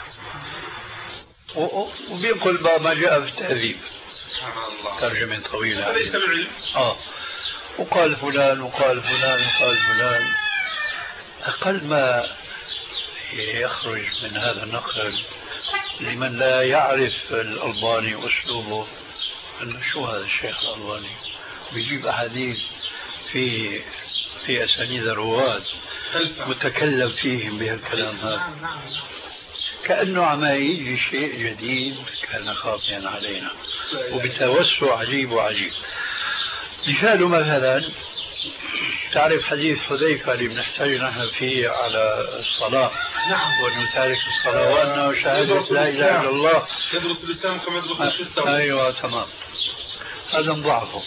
وبينقل ما جاء في التهذيب سبحان الله ترجمة طويلة ليس العلم. اه وقال فلان وقال فلان وقال فلان. أقل ما يخرج من هذا النقل لمن لا يعرف الألباني وأسلوبه أنه شو هذا الشيخ الألباني بيجيب أحاديث في في أسانيد الرواة متكلم فيهم بهالكلام هذا كأنه عم يجي شيء جديد كان خاطئا علينا وبتوسع عجيب وعجيب. مثال مثلا تعرف حديث حذيفة اللي بنحتاج نحن فيه على الصلاة وأنه تارك الصلاة وأنه شهادة لا إله إلا الله يدرس الإسلام كما يدرس الشتاء. أيوة تمام. هذا مضاعفه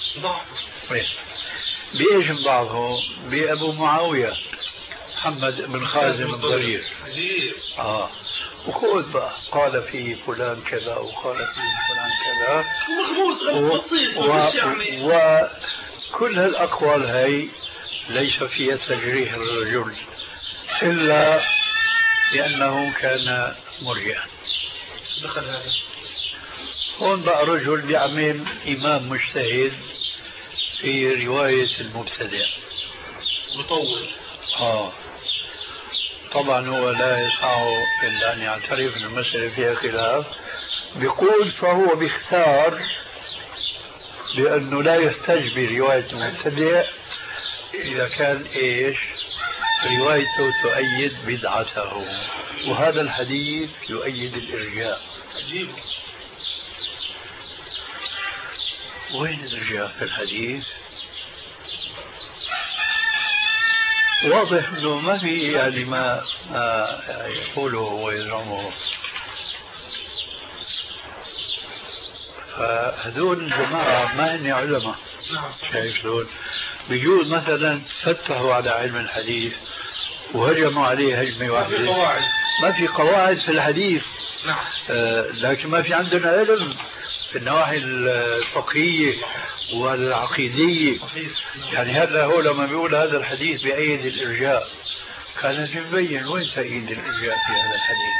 بإيش مضاعفه؟ بأبو معاوية محمد بن خازم الضرير. آه وخذ بقى قال فيه فلان كذا وقال فيه فلان كذا و... وكل هالأقوال هاي ليس فيها تجريح الرجل إلا لأنه كان مرجئا. دخل هذا هون بقى رجل بيعمل إمام مجتهد في رواية المبتدع مطول. آه طبعا هو لا يسعه إلا أن يعترف أن المسألة فيها خلاف. بيقول فهو بيختار بأنه لا يحتج برواية المبتدع إذا كان إيش روايته تؤيد بدعته وهذا الحديث يؤيد الإرجاء. عجيب. وين الإرجاء في الحديث؟ واضح انه ما في يعني ما, ما يقوله ويزعمه. فهذول الجماعة ما هن علماء. شايف شلون؟ بيجوز مثلا فتحوا على علم الحديث وهجموا عليه هجمة واحدة. ما في قواعد. ما في قواعد في الحديث. نعم. آه لكن ما في عندنا علم في النواحي الفقهية والعقيدية. يعني هذا هو لما بيقول هذا الحديث بأيد الإرجاء كان يبين وين تأييد الإرجاء في هذا الحديث.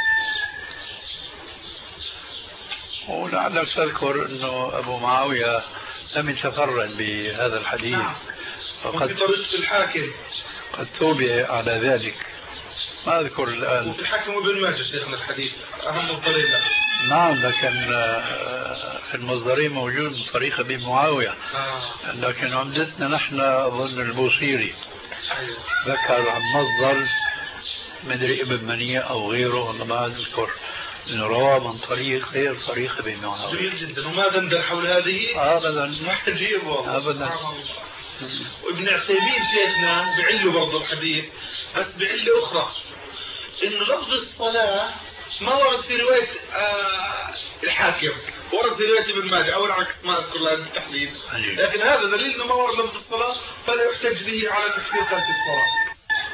ولعلك تذكر أنه أبو معاوية لم يتفرد بهذا الحديث وفي طريقة الحاكم قد توبع على ذلك، ما أذكر الآن. وفي الحاكم وابن ماجه شيخنا الحديث أهم الطريقة. نعم، لكن في المصدرين موجود من طريق ابن معاوية. آه. لكن عمدتنا نحن أظن البوصيري ذكر عن مصدر مدري ابن منيع أو غيره، والله ما أذكر، إنه روى من طريق غير طريق ابن معاوية. جميل جدا. وما دندن حول هذه أبدا عجيب والله أبدا. وابن عثيمين شيخنا بعله برضه الحديث، بس بعله أخرى، إنه لفظ الصلاة ما ورد في رواية آه الحاكم، ورد في رواية ابن ماجه أو العكس، ما أذكر الآن التحليل، لكن هذا دليل إنه ما ورد لفظ الصلاة، فلا يحتج به على تكفير ترك الصلاة.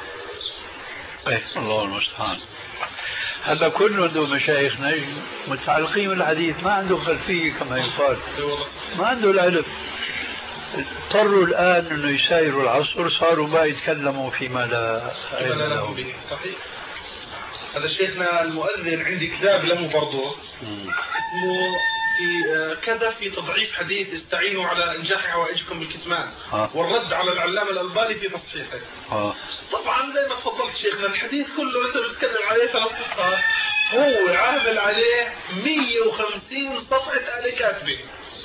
إيه الله المستعان. هذا كل عنده مشايخنا متعلقين بالحديث ما عنده خلفية كما يقال، ما عنده العلم. اضطروا الآن أنه يسايروا العصر، صاروا ما يتكلموا فيما لا علم لهم به. صحيح. هذا شيخنا المؤذن عندي كتاب له برضه اسمه في كذا في تضعيف حديث استعينوا على إنجاح حوائجكم بالكتمان، آه. والرد على العلامة الألباني في تصحيحه. آه. طبعا زي ما تفضلت شيخنا الحديث كله أنت بتتكلم عليه ثلاث صفحات، هو عامل عليه مية وخمسين صفحة آلة كاتبة،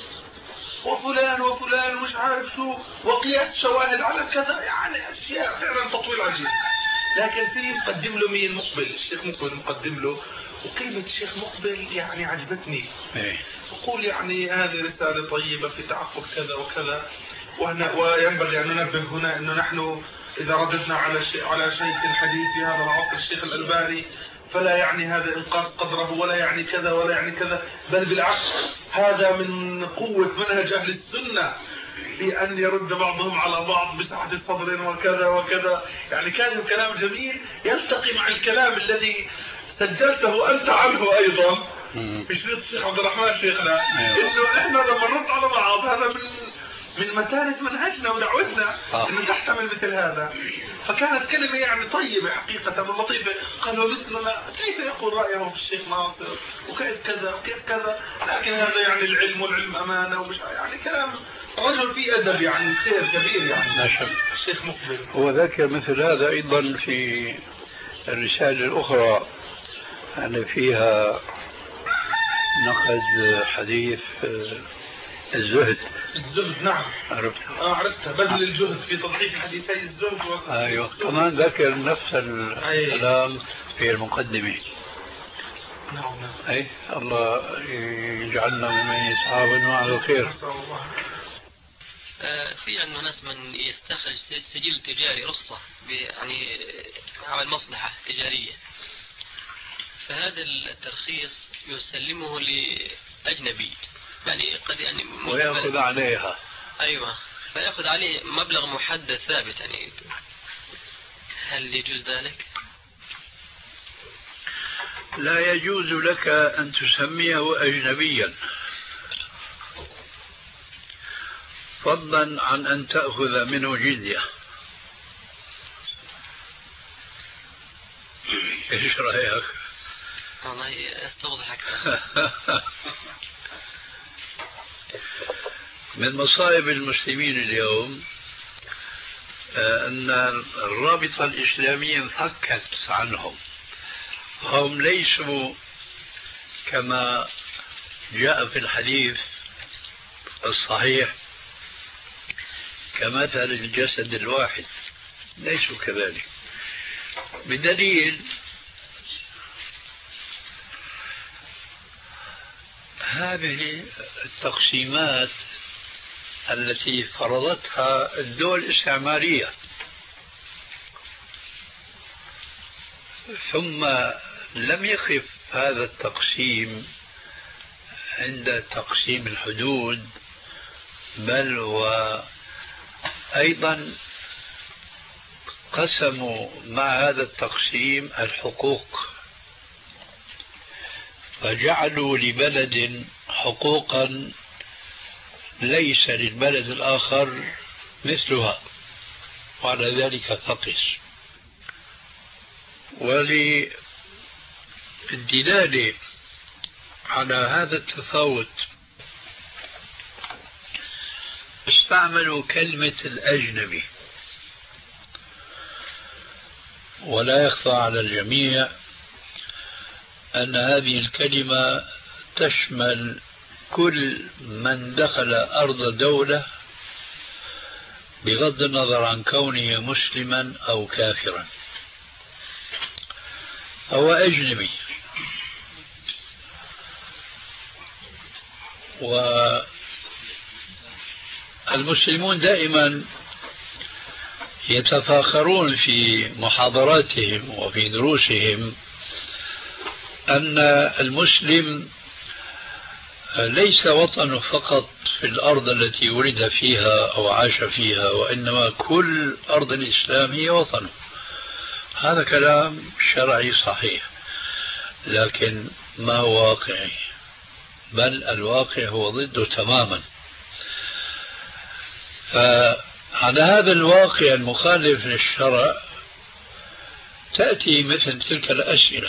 وفلان وفلان مش عارف شو، وقياس شواهد على كذا، يعني أشياء فعلا تطويل عجيب. لكن في مقدم له مين؟ مقبل، الشيخ مقبل مقدم له، وكلمة الشيخ مقبل يعني عجبتني. يقول يعني هذه رسالة طيبة في تعقب كذا وكذا، وينبغي أن ننبه هنا أنه نحن إذا رددنا على شيء على شيء في الحديث في هذا العصر الشيخ الألباني فلا يعني هذا إنقاص قدره ولا يعني كذا ولا يعني كذا، بل بالعكس هذا من قوة منهج أهل السنة بأن يرد بعضهم على بعض بسعة صدر وكذا وكذا. يعني كان الكلام جميل يلتقي مع الكلام الذي سجلته أنت عنه أيضا في شريط الشيخ عبد الرحمن شيخنا، إنه إحنا لما نرد على بعض هذا من من متانة منهجنا ودعوتنا إنه تحتمل مثل هذا. فكانت كلمة يعني طيبة حقيقة ولطيفة. قالوا مثلنا كيف يقول رأيه في الشيخ ناصر وكيف كذا وكيف كذا، لكن هذا يعني العلم والعلم أمانة ومش يعني كلام رجل فيه أدب يعني خير كبير يعني. ما شاء الشيخ مقبل هو ذكر مثل هذا أيضا في الرسالة الأخرى يعني فيها نقد حديث الزهد. الزهد نعم عرفتها. اه عرفتها، بذل الجهد في تضعيف حديثي الزهد و... ايوه كمان ذكر نفس الكلام في المقدمة. نعم نعم. اي الله يجعلنا ممن يتعاونوا على الخير. في عندنا ناس من يستخرج سجل تجاري رخصة يعني عمل مصلحة تجارية، فهذا الترخيص يسلمه لأجنبي يعني قد يعني ويأخذ عليها. أيوة، فيأخذ عليه مبلغ محدد ثابت يعني، هل يجوز ذلك؟ لا يجوز لك أن تسميه أجنبيا، فضلا عن أن تأخذ منه جزية. إيش رأيك؟ والله أستوضحك. من مصائب المسلمين اليوم أن الرابطة الإسلامية انفكت عنهم، هم ليسوا كما جاء في الحديث الصحيح كمثل الجسد الواحد، ليسوا كذلك، بدليل هذه التقسيمات التي فرضتها الدول الاستعمارية، ثم لم يقف هذا التقسيم عند تقسيم الحدود، بل وأيضا قسموا مع هذا التقسيم الحقوق، فجعلوا لبلد حقوقا ليس للبلد الآخر مثلها، وعلى ذلك فقس. وللدلالة على هذا التفاوت استعملوا كلمة الأجنبي، ولا يخفى على الجميع أن هذه الكلمة تشمل كل من دخل أرض دولة بغض النظر عن كونه مسلما أو كافرا، هو أجنبي. والمسلمون دائما يتفاخرون في محاضراتهم وفي دروسهم أن المسلم ليس وطنه فقط في الأرض التي ولد فيها أو عاش فيها، وإنما كل أرض الإسلام هي وطنه. هذا كلام شرعي صحيح، لكن ما هو واقعي؟ بل الواقع هو ضده تماما. فعلى هذا الواقع المخالف للشرع تأتي مثل تلك الأسئلة،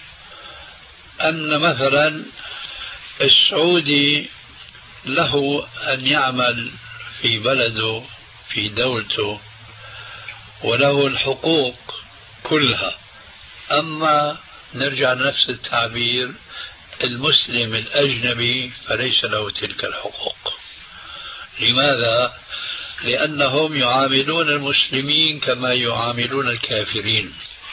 أن مثلا السعودي له أن يعمل في بلده في دولته وله الحقوق كلها، أما نرجع لنفس التعبير المسلم الأجنبي فليس له تلك الحقوق. لماذا؟ لأنهم يعاملون المسلمين كما يعاملون الكافرين،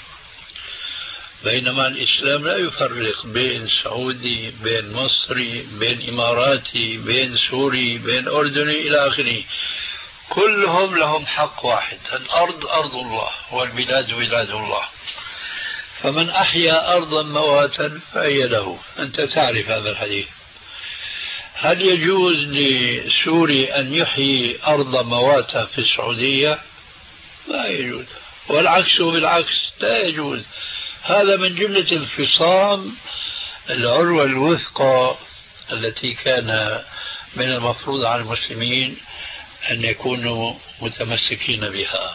بينما الإسلام لا يفرق بين سعودي، بين مصري، بين إماراتي، بين سوري، بين أردني إلى آخره. كلهم لهم حق واحد، الأرض أرض الله والبلاد بلاد الله، فمن أحيا أرضا مواتا فهي له. أنت تعرف هذا الحديث. هل يجوز لسوري أن يحيي أرض مواتا في السعودية؟ لا يجوز، والعكس بالعكس لا يجوز. هذا من جملة الفصام العروة الوثقى التي كان من المفروض على المسلمين أن يكونوا متمسكين بها.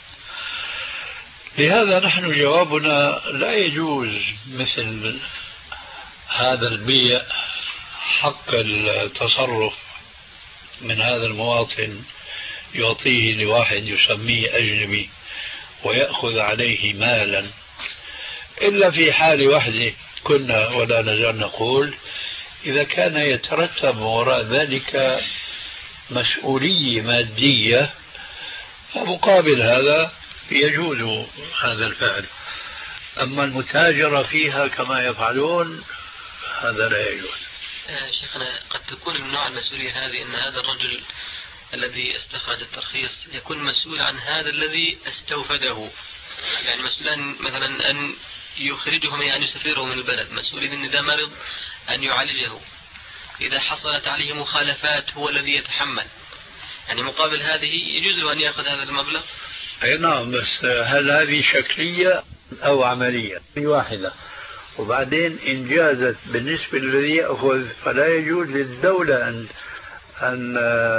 لهذا نحن جوابنا لا يجوز مثل هذا البيع، حق التصرف من هذا المواطن يعطيه لواحد يسميه أجنبي ويأخذ عليه مالا، إلا في حال وحده كنا ولا نزال نقول إذا كان يترتب وراء ذلك مسؤولية مادية، فمقابل هذا يجوز هذا الفعل. أما المتاجرة فيها كما يفعلون هذا لا يجوز. شيخنا، قد تكون من نوع المسؤولية هذه أن هذا الرجل الذي استخرج الترخيص يكون مسؤول عن هذا الذي استوفده، يعني مسؤولا مثلا أن يخرجه من أن يسفره من البلد، مسؤول إن إذا مرض أن يعالجه، إذا حصلت عليه مخالفات هو الذي يتحمل، يعني مقابل هذه يجوز له أن يأخذ هذا المبلغ. أي نعم، بس هل هذه شكلية أو عملية؟ في واحدة. وبعدين إن جازت بالنسبة للذي يأخذ فلا يجوز للدولة أن أن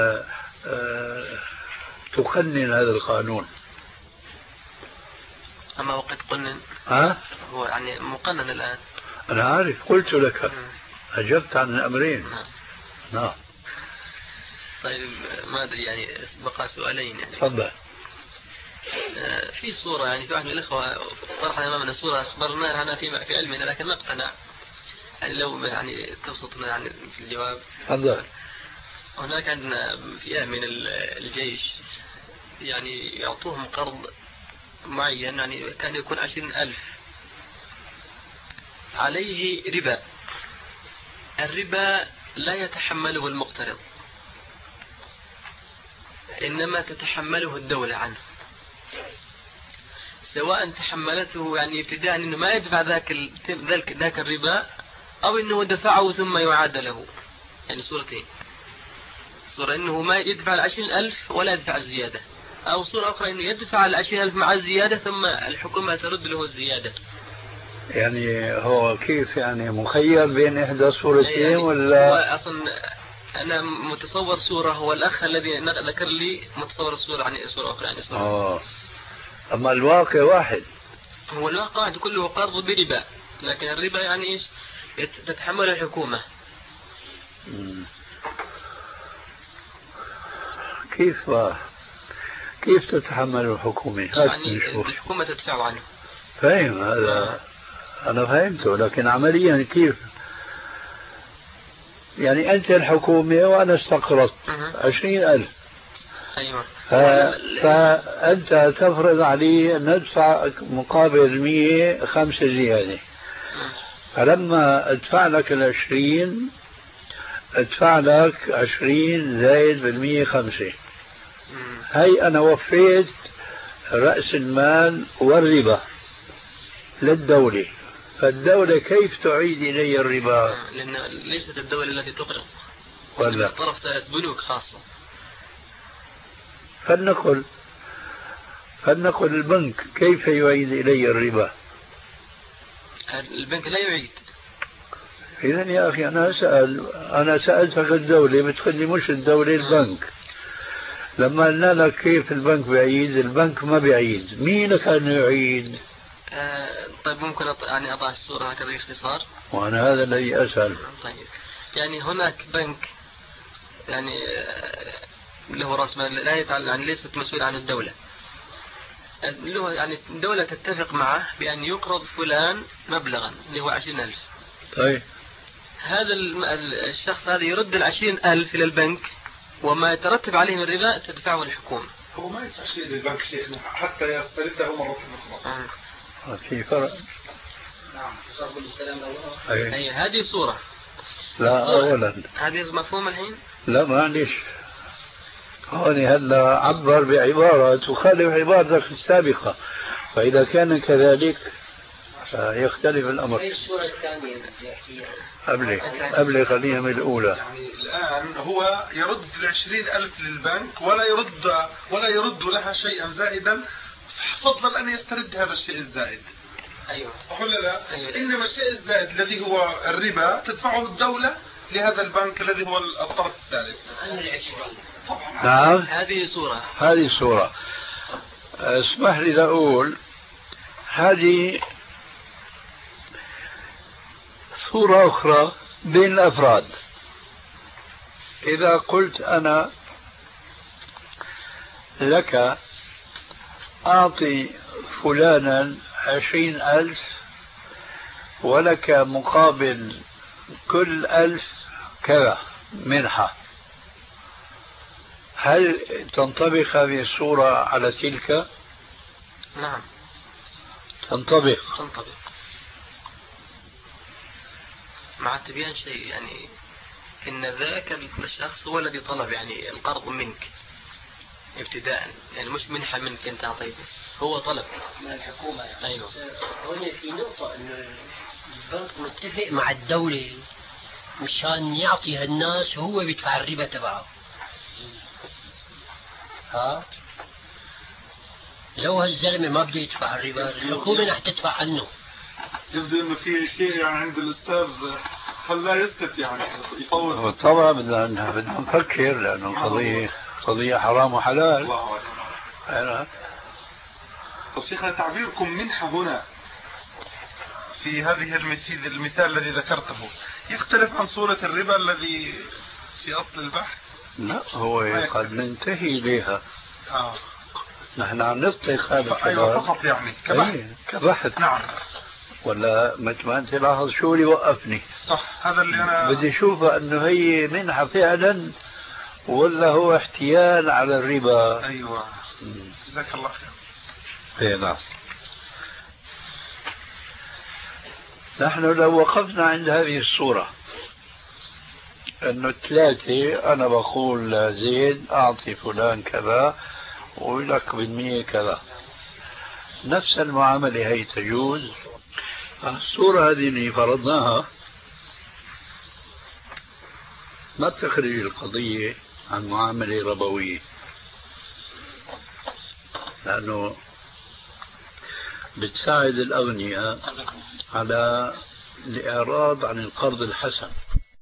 تقنن هذا القانون. أما وقد قنن ها؟ هو يعني مقنن الآن. أنا عارف، قلت لك أجبت عن الأمرين. نعم. نعم. طيب ما أدري، يعني بقى سؤالين يعني. تفضل. في صورة يعني في واحد من الأخوة طرح أمامنا صورة أخبرنا عنها في في علمنا لكن ما اقتنع، يعني لو يعني تبسطنا يعني في الجواب. تفضل. هناك عندنا فئة من الجيش يعني يعطوهم قرض معين، يعني كان يكون عشرين ألف عليه ربا، الربا لا يتحمله المقترض إنما تتحمله الدولة عنه، سواء تحملته يعني ابتداء إنه ما يدفع ذاك ذاك ذاك الربا أو إنه دفعه ثم يعاد له. يعني صورتين، صورة إنه ما يدفع العشرين ألف ولا يدفع الزيادة، أو صورة أخرى إنه يدفع العشرين ألف مع الزيادة ثم الحكومة ترد له الزيادة. يعني هو كيف يعني مخير بين إحدى صورتين يعني ولا؟ أصلا أنا متصور صورة، والأخ الذي ذكر لي متصور الصورة يعني صورة أخرى يعني صورة. آه. أما الواقع واحد. هو الواقع واحد كله قرض بربا، لكن الربا يعني إيش تتحمل الحكومة. مم. كيف كيف تتحمل الحكومة؟ يعني الحكومة تدفع عنه. فاهم هذا، أنا فهمته، لكن عمليا كيف؟ يعني أنت الحكومة وأنا استقرضت عشرين ألف. أيوة. ف... فأنت تفرض علي أن ندفع مقابل مية خمسة زيادة، فلما أدفع لك العشرين أدفع لك عشرين زائد بالمية خمسة، هي أنا وفيت رأس المال والربا للدولة، فالدولة كيف تعيد إلي الربا؟ لأن ليست الدولة التي تقرض ولا طرف ثالث، بنوك خاصة. فلنقل فلنقل البنك كيف يعيد إلي الربا؟ البنك لا يعيد. إذا يا أخي أنا أسأل، أنا سألتك الدولة بتقول لي مش الدولة البنك. لما قلنا لك كيف البنك بيعيد، البنك ما بيعيد، مين كان يعيد؟ آه طيب ممكن أط... يعني أضع الصورة هكذا باختصار؟ وأنا هذا الذي أسأل. طيب يعني هناك بنك يعني له رأس مال لا يتعلق، يعني ليست مسؤول عن الدولة، له يعني الدولة تتفق معه بأن يقرض فلان مبلغا اللي هو عشرين ألف. طيب هذا الشخص هذا يرد العشرين ألف إلى البنك، وما يترتب عليه من ربا تدفعه الحكومة. هو ما يدفع شيء للبنك شيخنا حتى يسترده مرة أخرى. آه. في فرق. نعم. أي. أي هذه صورة. لا أولا هذه مفهوم الحين؟ لا معلش، هون هلا عبر بعبارة تخالف عبارتك السابقة، فإذا كان كذلك يختلف الأمر. أي الصورة الثانية قبل قبل خلينا من الأولى. يعني الآن هو يرد العشرين ألف للبنك ولا يرد ولا يرد لها شيئا زائدا، فضلا أن يسترد هذا الشيء الزائد. أيوة. صح ولا لا؟ أيوة. إنما الشيء الزائد الذي هو الربا تدفعه الدولة لهذا البنك الذي هو الطرف الثالث. نعم. هذه صورة. هذه صورة. اسمح لي لأقول هذه صورة أخرى بين الأفراد. إذا قلت أنا لك أعطي فلانا عشرين ألف ولك مقابل كل ألف كذا منحة، هل تنطبق هذه الصورة على تلك؟ نعم تنطبق. تنطبق مع تبيان شيء، يعني إن ذاك الشخص هو الذي طلب يعني القرض منك ابتداء، يعني مش منحة منك أنت أعطيته، هو طلب من الحكومة يعني. أيوة. هنا في نقطة إنه البنك متفق مع الدولة مشان يعطي هالناس وهو بيدفع الربا تبعه. ها لو هالزلمة ما بده يدفع الربا الحكومة رح تدفع عنه. يبدو انه في شيء يعني عند الاستاذ خلاه يسكت يعني يطول. طبعا بدنا بدنا نفكر لانه القضيه قضيه حرام وحلال. الله اكبر. طيب شيخنا تعبيركم منحة هنا في هذه المثال المثال الذي ذكرته يختلف عن صورة الربا الذي في اصل البحث؟ لا هو قد ننتهي اليها. اه نحن عم نطلق هذا الكلام. ايوه فقط يعني كبحث. أيه. كبحث. نعم. ولا مثل ما انت لاحظ شو اللي وقفني. صح هذا اللي انا بدي اشوفها انه هي منحة فعلا ولا هو احتيال على الربا. ايوه جزاك الله خير. اي نعم. نحن لو وقفنا عند هذه الصورة انه ثلاثة انا بقول زيد اعطي فلان كذا ولك بالمية كذا، نفس المعاملة هي تجوز. الصورة هذه اللي فرضناها ما بتخرج القضية عن معاملة ربوية، لأنه بتساعد الأغنياء على الإعراض عن القرض الحسن.